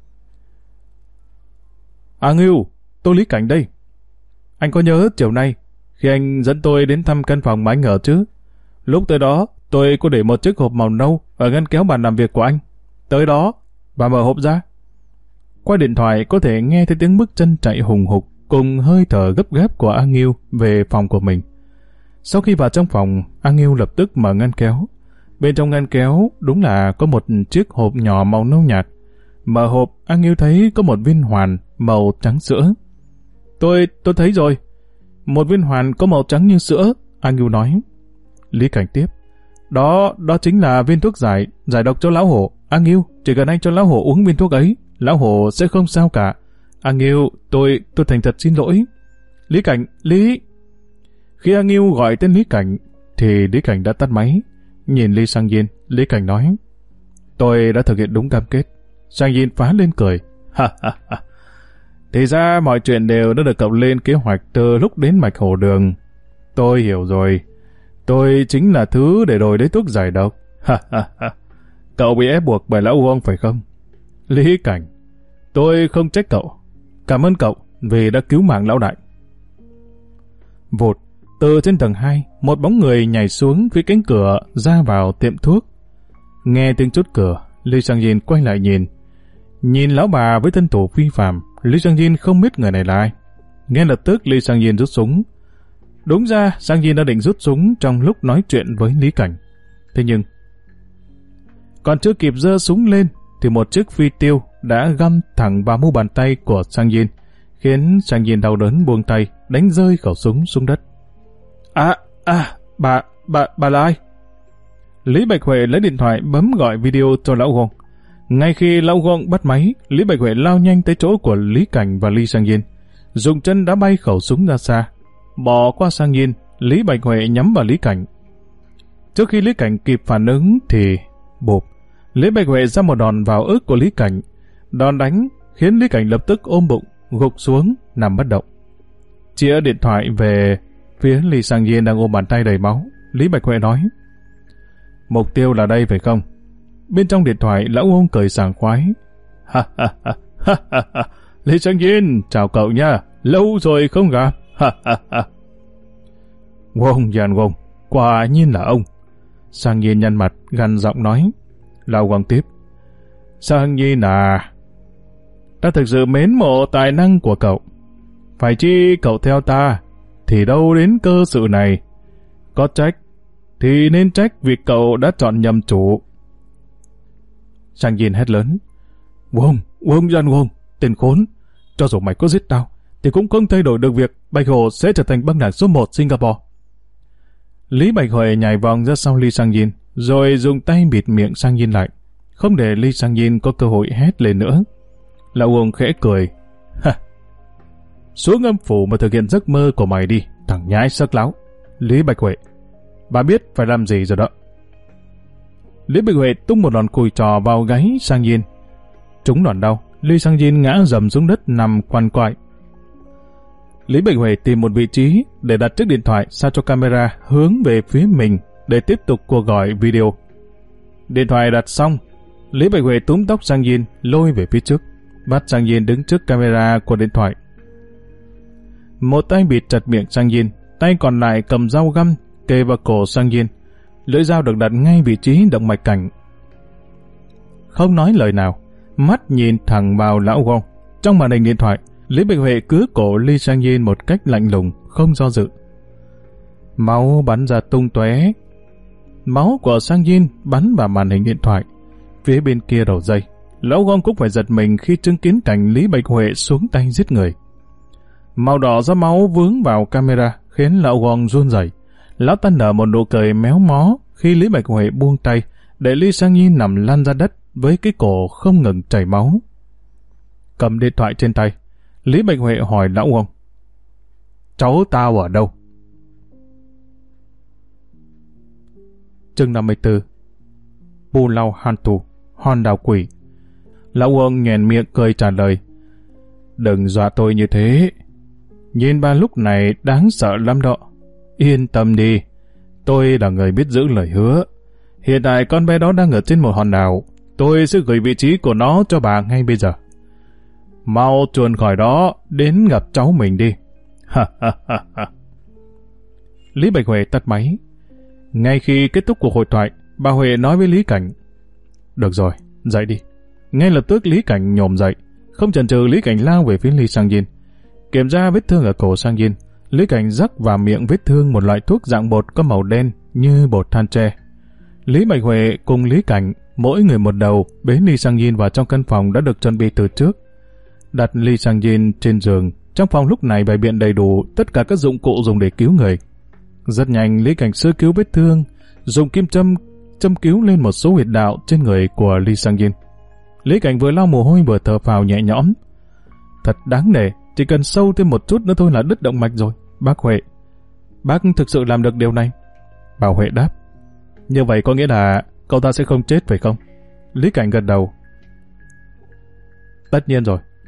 A Nghiêu, tôi Lý Cảnh đây. Anh có nhớ chiều nay khi anh dẫn tôi đến thăm căn phòng mà anh ở chứ? Lúc tới đó, tôi có để một chiếc hộp màu nâu ở ngăn kéo bàn làm việc của anh. Tới đó, và mở hộp ra. Qua điện thoại có thể nghe thấy tiếng bước chân chạy hùng hục cùng hơi thở gấp gáp của A Nghiêu về phòng của mình. Sau khi vào trong phòng, A Nghiêu lập tức mở ngăn kéo. Bên trong ngăn kéo đúng là có một chiếc hộp nhỏ màu nâu nhạt. Mở hộp, A Nghiêu thấy có một viên hoàn màu trắng sữa. Tôi, tôi thấy rồi. Một viên hoàn có màu trắng như sữa, A Nghiêu nói. Lý Cảnh tiếp. Đó, đó chính là viên thuốc giải, giải độc cho lão hổ. A Nghiêu, chỉ cần anh cho lão hổ uống viên thuốc ấy, lão hổ sẽ không sao cả. A Nghiêu, tôi, tôi thành thật xin lỗi. Lý Cảnh, Lý... Khi A Nghiêu gọi tên Lý Cảnh, thì Lý Cảnh đã tắt máy. Nhìn Lý Sang Yin, Lý Cảnh nói. Tôi đã thực hiện đúng cam kết. Sang Yin phá lên cười. Ha ha ha. Thì ra mọi chuyện đều đã được cậu lên kế hoạch từ lúc đến Bạch Hồ Đường. Tôi hiểu rồi. Tôi chính là thứ để đổi lấy thuốc giải độc. Ha ha ha. Cậu bị ép buộc bởi lão Uông phải không? Lý Cảnh, tôi không trách cậu. Cảm ơn cậu vì đã cứu mạng lão đại. Vụt, từ trên tầng hai, một bóng người nhảy xuống phía cánh cửa ra vào tiệm thuốc. Nghe tiếng chốt cửa, Lý Sang Yin quay lại nhìn. Nhìn lão bà với thân thủ phi phàm, Lý Sang Yin không biết người này là ai. Ngay lập tức Lý Sang Yin rút súng. Đúng ra, Sang Yin đã định rút súng trong lúc nói chuyện với Lý Cảnh. Thế nhưng, còn chưa kịp giơ súng lên, thì một chiếc phi tiêu đã găm thẳng vào mu bàn tay của Sang Yin, khiến Sang Yin đau đớn buông tay, đánh rơi khẩu súng xuống đất. À, à, bà, bà, bà là ai? Lý Bạch Huệ lấy điện thoại bấm gọi video cho lão Gong. Ngay khi lão Gong bắt máy, Lý Bạch Huệ lao nhanh tới chỗ của Lý Cảnh và Lý Sang Yin, dùng chân đá bay khẩu súng ra xa. Bỏ qua Sang Yin, Lý Bạch Huệ nhắm vào Lý Cảnh. Trước khi Lý Cảnh kịp phản ứng thì bụp, Lý Bạch Huệ ra một đòn vào ức của Lý Cảnh. Đòn đánh khiến Lý Cảnh lập tức ôm bụng, gục xuống, nằm bất động. Chĩa điện thoại về phía Lý Sang Yin đang ôm bàn tay đầy máu. Lý Bạch Huệ nói: Mục tiêu là đây phải không? Bên trong điện thoại, lão ông cười sảng khoái. Ha ha ha ha ha ha. Lý Sang Yin, chào cậu nha, lâu rồi không gặp. Ha ha ha. Wong Yan Wong, quả nhiên là ông. Sang Yin nhăn mặt, gằn giọng nói. Lão Quang tiếp: Sang Yin à, ta thực sự mến mộ tài năng của cậu. Phải chi cậu theo ta, thì đâu đến cơ sự này. Có trách, thì nên trách vì cậu đã chọn nhầm chủ. Sang Yin hét lớn: Wong, Wong Yan Wong, tên khốn, cho dù mày có giết tao, thì cũng không thay đổi được việc Bạch Hồ sẽ trở thành băng đảng số một Singapore. Lý Bạch Huệ nhảy vòng ra sau Lý Sang Yin, rồi dùng tay bịt miệng Sang Yin lại, không để Lý Sang Yin có cơ hội hét lên nữa. Lão Uông khẽ cười: Ha, xuống âm phủ mà thực hiện giấc mơ của mày đi, thằng nhái sắc láo. Lý Bạch Huệ, bà biết phải làm gì rồi đó. Lý Bạch Huệ tung một đòn cùi trò vào gáy Sang Yin. Trúng đòn đau, Lý Sang Yin ngã dầm xuống đất nằm quằn quại. Lý Bạch Huệ tìm một vị trí để đặt chiếc điện thoại sao cho camera hướng về phía mình để tiếp tục cuộc gọi video. Điện thoại đặt xong, Lý Bạch Huệ túm tóc Sang Yin lôi về phía trước, bắt Sang Yin đứng trước camera của điện thoại. Một tay bịt chặt miệng Sang Yin, tay còn lại cầm dao găm kề vào cổ Sang Yin. Lưỡi dao được đặt ngay vị trí động mạch cảnh. Không nói lời nào, mắt nhìn thẳng vào lão Gong. Trong màn hình điện thoại, Lý Bạch Huệ cứa cổ Lý Sang Yin một cách lạnh lùng, không do dự. Máu bắn ra tung tóe. Máu của Sang Yin bắn vào màn hình điện thoại. Phía bên kia đầu dây, lão Gong cũng phải giật mình khi chứng kiến cảnh Lý Bạch Huệ xuống tay giết người. Màu đỏ do máu vướng vào camera khiến lão Gong run rẩy. Lão ta nở một nụ cười méo mó khi Lý Bạch Huệ buông tay để Lý Sang Yin nằm lăn ra đất với cái cổ không ngừng chảy máu. Cầm điện thoại trên tay, Lý Bạch Huệ hỏi lão Gong: Cháu tao ở đâu? Chương năm mươi tư. Pu Lao Han Tu, hòn đảo quỷ. Lão Gong nhoẻn miệng cười trả lời: Đừng dọa tôi như thế. Nhìn ba lúc này đáng sợ lắm đó. Yên tâm đi, tôi là người biết giữ lời hứa. Hiện tại con bé đó đang ở trên một hòn đảo. Tôi sẽ gửi vị trí của nó cho bà ngay bây giờ. Mau chuồn khỏi đó, đến gặp cháu mình đi. Ha ha ha ha. Lý Bạch Huệ tắt máy. Ngay khi kết thúc cuộc hội thoại, bà Huệ nói với Lý Cảnh: Được rồi, dậy đi. Ngay lập tức Lý Cảnh nhổm dậy. Không chần chừ, Lý Cảnh lao về phía Lý Sang Yin. Kiểm tra vết thương ở cổ Sang Yin, Lý Cảnh rắc vào miệng vết thương một loại thuốc dạng bột có màu đen như bột than tre. Lý Bạch Huệ cùng Lý Cảnh, mỗi người một đầu, bế Lý Sang Yin vào trong căn phòng đã được chuẩn bị từ trước. Đặt Lý Sang Yin trên giường, trong phòng lúc này bày biện đầy đủ tất cả các dụng cụ dùng để cứu người. Rất nhanh, Lý Cảnh sơ cứu vết thương, dùng kim châm châm cứu lên một số huyệt đạo trên người của Lý Sang Yin. Lý Cảnh vừa lau mồ hôi vừa thở phào nhẹ nhõm. Thật đáng nể, chỉ cần sâu thêm một chút nữa thôi là đứt động mạch rồi. Bác Huệ, bác thực sự làm được điều này? Bà Huệ đáp: Như vậy có nghĩa là cậu ta sẽ không chết phải không? Lý Cảnh gật đầu: Tất nhiên rồi.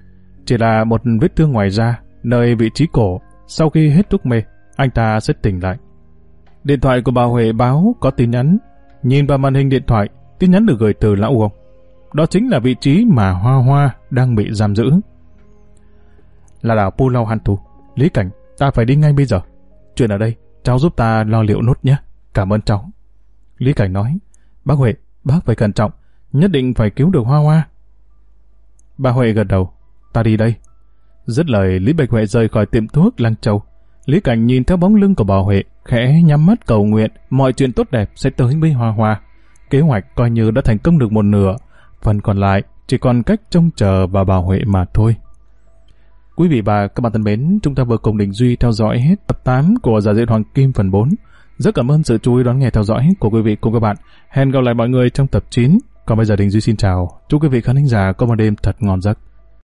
chỉ là một vết thương ngoài da, nơi vị trí cổ. Sau khi hết thuốc mê, anh ta sẽ tỉnh lại. Điện thoại của bà Huệ báo có tin nhắn. Nhìn vào màn hình điện thoại, tin nhắn được gửi từ lão ông. Đó chính là vị trí mà Hoa Hoa đang bị giam giữ. Là đảo Pulau Hantu. Lý Cảnh, ta phải đi ngay bây giờ. Chuyện ở đây, cháu giúp ta lo liệu nốt nhé. Cảm ơn cháu. Lý Cảnh nói, bác Huệ, bác phải cẩn trọng, nhất định phải cứu được Hoa Hoa. Bà Huệ gật đầu, ta đi đây. Dứt lời, Lý Bạch Huệ rời khỏi tiệm thuốc Lăng Châu. Lý Cảnh nhìn theo bóng lưng của bà Huệ, khẽ nhắm mắt cầu nguyện mọi chuyện tốt đẹp sẽ tới với Hoa Hoa. Kế hoạch coi như đã thành công được một nửa, phần còn lại chỉ còn cách trông chờ vào bà Huệ mà thôi. Quý vị và các bạn thân mến, chúng ta vừa cùng Đình Duy theo dõi hết tập tám của Giả Diện Hoàng Kim phần bốn. Rất cảm ơn sự chú ý đón nghe theo dõi của quý vị cùng các bạn. Hẹn gặp lại mọi người trong tập chín. Còn bây giờ Đình Duy xin chào. Chúc quý vị khán thính giả có một đêm thật ngon giấc.